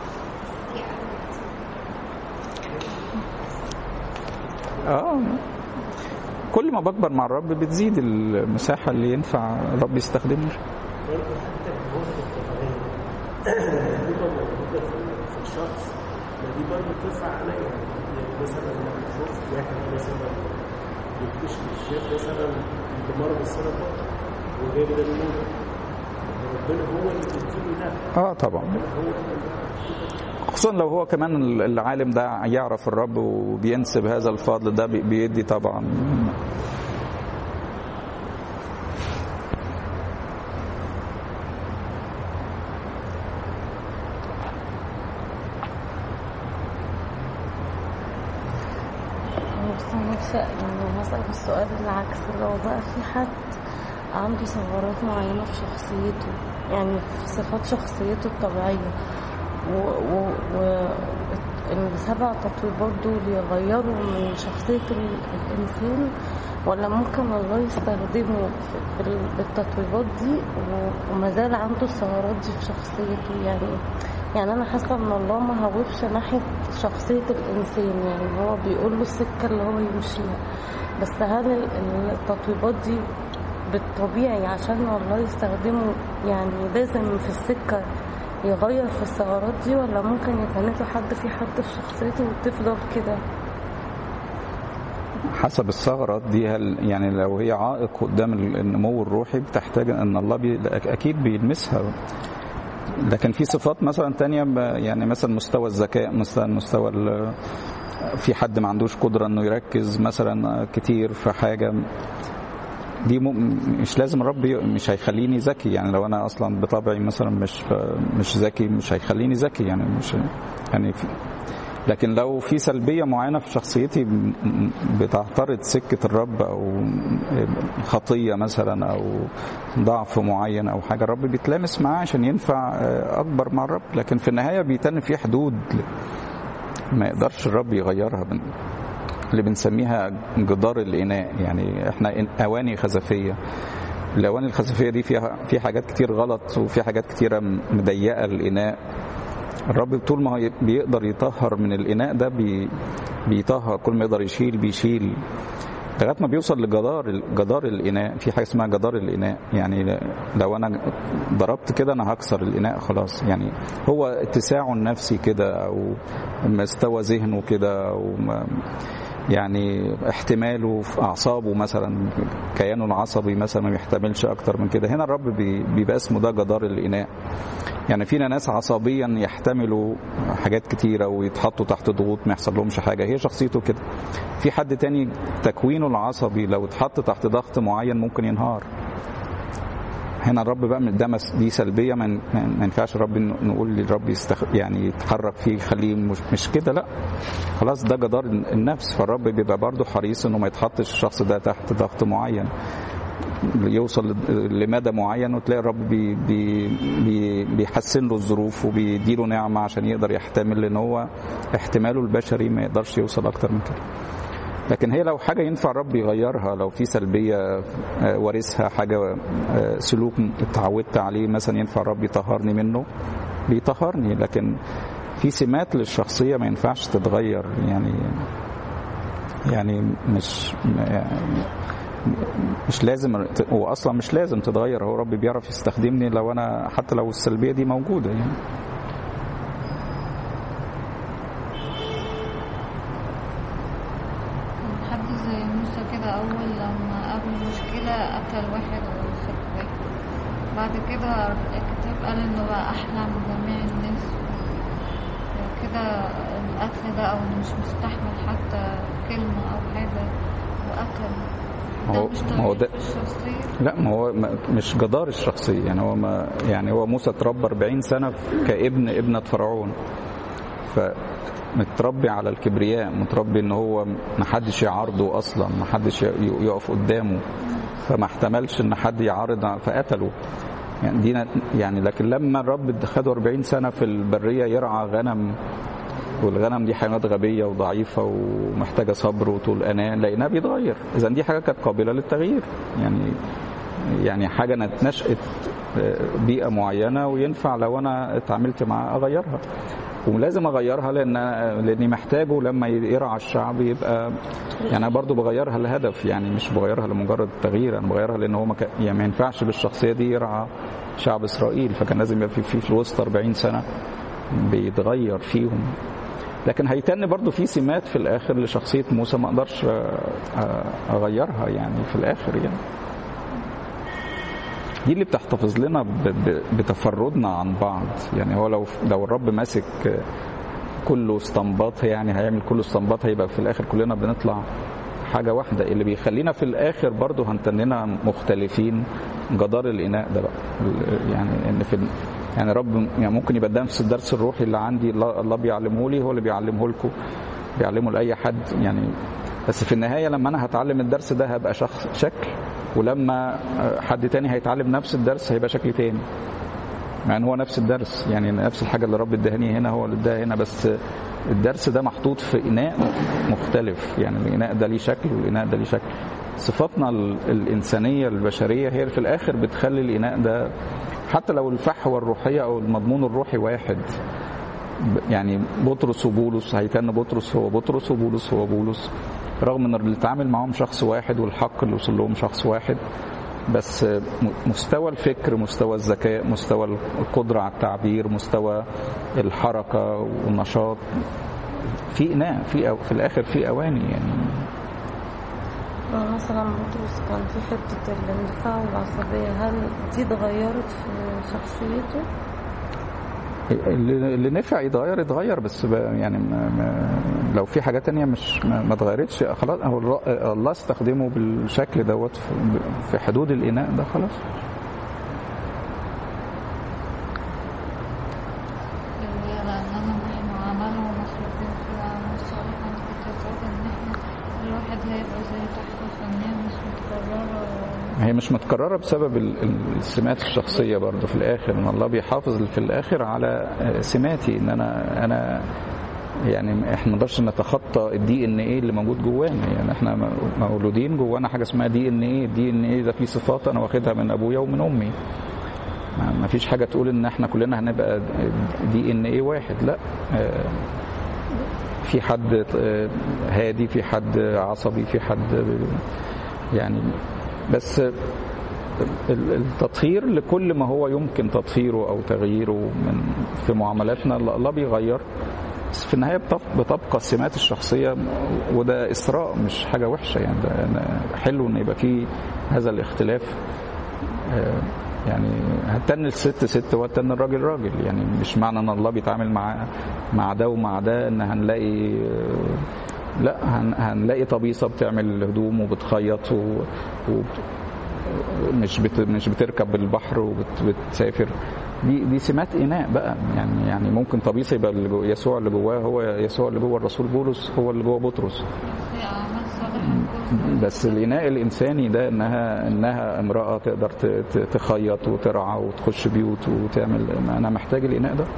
اه كل ما بكبر مع الرب بتزيد المساحه اللي ينفع الرب يستخدمها. دي برضه بترفع عليا، يعني مثلا لما شفت واحد مثلا بيكتشف الشيخ مثلا بمرض السرطان وجايب ده الموت، ربنا هو اللي بيديله ده. اه طبعا، خصوصا لو هو كمان العالم ده يعرف الرب وبينسب هذا الفضل ده بيدي طبعا. نفسي يعني هسأل السؤال العكس، لو بقى في حد عنده ثغرات معينة في شخصيته، يعني في صفات شخصيته الطبيعية، والسبع تطويبات دول يغيروا من شخصية الإنسان، ولا ممكن الله يستخدمه بالتطويبات دي ومازال عنده الثغرات دي في شخصيته؟ يعني يعني أنا حاسة إن الله ما هوبش ناحية شخصية الإنسان، يعني هو بيقول له السكة اللي هو يمشيها، بس هل التطويبات دي بالطبيعي عشان الله يستخدمه يعني لازم في السكة يغير في الثغرات دي، ولا ممكن يتنته حد في حد في شخصيته وتفضل كده؟ حسب الثغرات دي، هل يعني لو هي عائق قدام النمو الروحي بتحتاج ان الله بي اكيد بيلمسها. لكن في صفات مثلا تانية، يعني مثلا مستوى الذكاء، مثلا مستوى في حد ما عندوش قدرة انه يركز مثلا كتير في حاجة، دي مش لازم الرب مش هيخليني ذكي. يعني لو انا اصلا بطبعي مثلا مش مش ذكي مش هيخليني ذكي، يعني مش يعني في. لكن لو في سلبية معينة في شخصيتي بتعترض سكة الرب، أو خطية مثلا أو ضعف معين أو حاجة، الرب بيتلامس معاه عشان ينفع أكبر مع الرب. لكن في النهاية بيتن في حدود ما يقدرش الرب يغيرها، اللي بنسميها جدار الإناء. يعني إحنا أواني خزفية. الأواني الخزفية دي فيها في حاجات كتير غلط، وفي حاجات كتيرة مضيقة الإناء. الرب طول ما هو بيقدر يطهر من الإناء ده بيطهر، كل ما يقدر يشيل بيشيل لغايه ما بيوصل لجدار جدار الإناء. في حاجه اسمها جدار الإناء، يعني لو انا ضربت كده انا هكسر الإناء خلاص. يعني هو اتساعه النفسي كده، او مستوى ذهنه كده، او يعني احتماله في اعصابه مثلا، كيانه العصبي مثلا ما بيحتملش اكتر من كده. هنا الرب بيبقى اسمه ده جدار الإناء. يعني فينا ناس عصبيا يحتملوا حاجات كتيرة ويتحطوا تحت ضغوط ما يحصل لهمش حاجة، هي شخصيته كده. في حد تاني تكوينه العصبي لو اتحط تحت ضغط معين ممكن ينهار. هنا الرب بقى من ده دي سلبية، ما ينفعش الرب نقول للرب يستخ... يعني يتحرك فيه يخليه مش, مش كده، لا خلاص ده جدار النفس. فالرب بيبقى برضه حريص انه ما يتحطش الشخص ده تحت ضغط معين، يوصل لمدى معين وتلاقي الرب بي بي بي بيحسن له الظروف وبيديله نعمة عشان يقدر يحتمل، لأن هو احتماله البشري ما يقدرش يوصل أكتر من كده. لكن هي لو حاجة ينفع الرب يغيرها، لو في سلبية وارثها، حاجة سلوك اتعودت عليه مثلا ينفع الرب يطهرني منه بيطهرني. لكن في سمات للشخصية ما ينفعش تتغير، يعني يعني مش مش لازم، هو اصلا مش لازم تتغير. هو رب بيعرف يستخدمني لو انا حتى لو السلبيه دي موجوده. يعني حد زي موسى كده، اول لما قابل مشكله قتل واحد وساب واحد، بعد كده الكتاب قال انه بقى احلى من جميع الناس كده. القتل ده او مش مستحمل حتى كلمه او حاجه وقتل، هو ما هو ده لا ما هو مش جدار الشخصيه. يعني هو ما يعني هو موسى اتربى أربعين سنه كابن ابنه فرعون، فمتربي على الكبرياء، متربي ان هو ما حدش يعارضه اصلا، ما حدش يقف قدامه، فما احتملش ان حد يعارض فقتله. يعني دي يعني لكن لما الرب خده أربعين سنه في البريه يرعى غنم، والغنم دي حيوانات غبية وضعيفة ومحتاجة صبر وطول أناة، لقيناها بيتغير. إذا دي حاجة كانت قابلة للتغيير، يعني يعني حاجة نشأت بيئة معينة وينفع لو أنا اتعاملت معها أغيرها، ولازم أغيرها لأن لأني محتاجه لما يرعى الشعب يبقى. يعني أنا برضو بغيرها لهدف، يعني مش بغيرها لمجرد التغيير، أنا بغيرها لأن هو مك... يعني ما ينفعش بالشخصية دي يرعى شعب إسرائيل، فكان لازم يبقى في في, في الوسط أربعين سنة بيتغير فيهم. لكن هيتن برضو في سمات في الآخر لشخصية موسى ما أقدرش أغيرها يعني في الآخر. يعني دي اللي بتحتفظ لنا بتفردنا عن بعض. يعني هو لو لو الرب ماسك كله استنباط، يعني هيعمل كله استنباط، هيبقى في الآخر كلنا بنطلع حاجة واحدة. اللي بيخلينا في الآخر برضو هنتننا مختلفين جدار الإناء ده بقى. يعني إن في يعني رب يعني ممكن يبقى ده نفس الدرس الروحي اللي عندي الله بيعلمه لي، هو اللي بيعلمه لكم، بيعلمه لأي حد. يعني بس في النهاية لما أنا هتعلم الدرس ده هبقى شخص شكل، ولما حد تاني هيتعلم نفس الدرس هيبقى شكل تاني، مع ان هو نفس الدرس، يعني نفس الحاجة اللي رب ادهاني هنا هو اللي اداها هنا، بس الدرس ده محطوط في إناء مختلف. يعني الإناء ده ليه شكل والإناء ده ليه شكل. صفاتنا الإنسانية البشرية هي في الآخر بتخلي الإناء ده، حتى لو الفحوى الروحية أو المضمون الروحي واحد. يعني بطرس وبولس، هيتن بطرس هو بطرس وبولس هو بولس، رغم ان اللي اتعامل معهم شخص واحد والحق اللي وصل لهم شخص واحد، بس مستوى الفكر، مستوى الذكاء، مستوى القدرة على التعبير، مستوى الحركة والنشاط، في إناء في في الآخر في أواني. يعني مثلا بطرس كان في حتة الاندفاع والعصبية، هل دي اتغيرت في شخصيته؟ اللي نفع يتغير يتغير، بس يعني ما ما لو في حاجة تانية مش ما اتغيرتش خلاص، هو الله استخدمه بالشكل دوت في حدود الإناء ده خلاص. هي مش متكررة بسبب السمات الشخصية برضو في الآخر، ان الله بيحافظ في الآخر على سماتي، ان انا انا يعني احنا ما نقدرش نتخطى الدي ان ايه اللي موجود جوانا. يعني احنا مولودين جوانا حاجة اسمها دي ان ايه، الدي ان ايه ده فيه صفات انا واخدها من ابويا ومن امي. ما فيش حاجة تقول ان احنا كلنا هنبقى دي ان ايه واحد، لا. في حد هادي، في حد عصبي، في حد يعني، بس التطهير لكل ما هو يمكن تطهيره أو تغييره من في معاملاتنا الله بيغير، بس في النهاية بتبقى السمات الشخصية، وده إسراء مش حاجة وحشة. يعني ده حلو إن يبقى فيه هذا الاختلاف. يعني هتن الست ست وهتن الراجل راجل، يعني مش معنى ان الله بيتعامل مع مع ده ومع ده ان هنلاقي، لا، هنلاقي طبيصة بتعمل هدوم وبتخيط ومش بت مش بتركب بالبحر وبتسافر. دي دي سمات إناء بقى. يعني يعني ممكن طبيصة يبقى يسوع اللي جواه هو يسوع اللي جوه الرسول بولس هو اللي جوه بطرس، بس الإناء الإنساني ده إنها إنها امرأة تقدر تخيط وترعى وتخش بيوت وتعمل، أنا محتاج الإناء ده.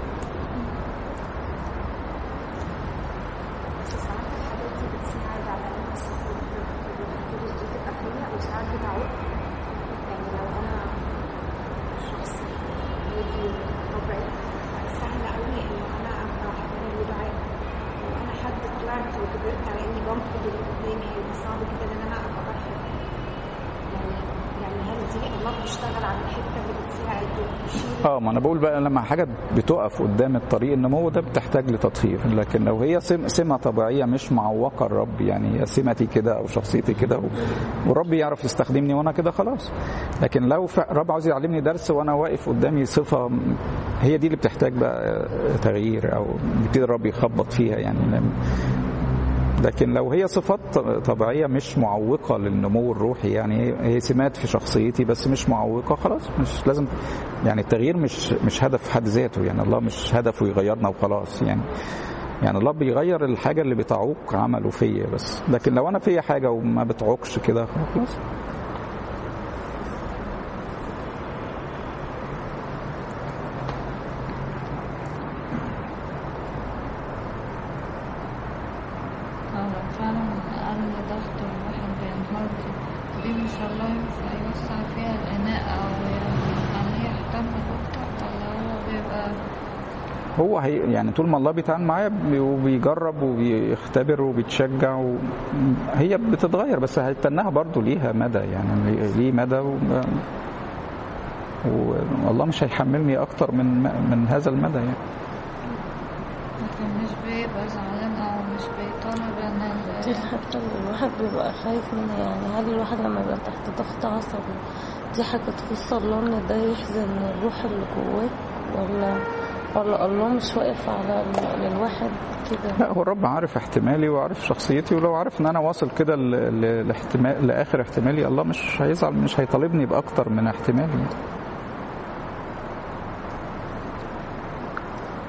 اه ما انا بقول بقى لما حاجه بتقف قدام الطريق النمو ده بتحتاج لتطهير، لكن لو هي سمه طبيعيه مش معوقه الرب، يعني هي سمتي كده او شخصيتي كده والرب يعرف يستخدمني وانا كده خلاص. لكن لو الرب عاوز يعلمني درس وانا واقف قدامي صفه هي دي اللي بتحتاج بقى تغيير، او بيبتدي الرب يخبط فيها يعني. لكن لو هي صفات طبيعية مش معوقة للنمو الروحي، يعني هي سمات في شخصيتي بس مش معوقة، خلاص مش لازم. يعني التغيير مش مش هدف في حد ذاته، يعني الله مش هدفه يغيرنا وخلاص. يعني يعني الله بيغير الحاجة اللي بتعوق عمله فيا بس، لكن لو أنا فيا حاجة وما بتعوقش كده خلاص. هو هي يعني طول ما الله بيتعامل معايا وبيجرب وبيختبر وبيتشجع هي بتتغير، بس هيتنها برضو ليها مدى، يعني ليه مدى، والله مش هيحملني اكتر من من هذا المدى يعني. لكن مش بيبقى زعلان او مش بيطالب ان دي الحته اللي الواحد بيبقى خايف منها. يعني هل الواحد لما يبقى تحت ضغط عصبي دي حاجه تخص الله ان ده يحزن الروح اللي جواك، ولا ولا الله مش واقف على للواحد كده؟ لا، هو الرب عارف احتمالي وعارف شخصيتي، ولو عارف ان انا واصل كده لاحتمال لاخر احتمالي الله مش هيزعل، مش هيطالبني باكتر من احتمالي.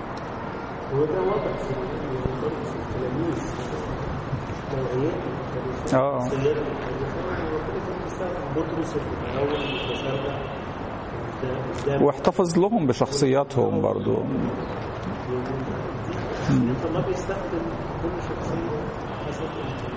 وده واضح في التلاميذ نوعيات اه شخصيات بطرس الأول المتسابع واحتفظ لهم بشخصياتهم برضو. الله بيستخدم كل شخصية حسب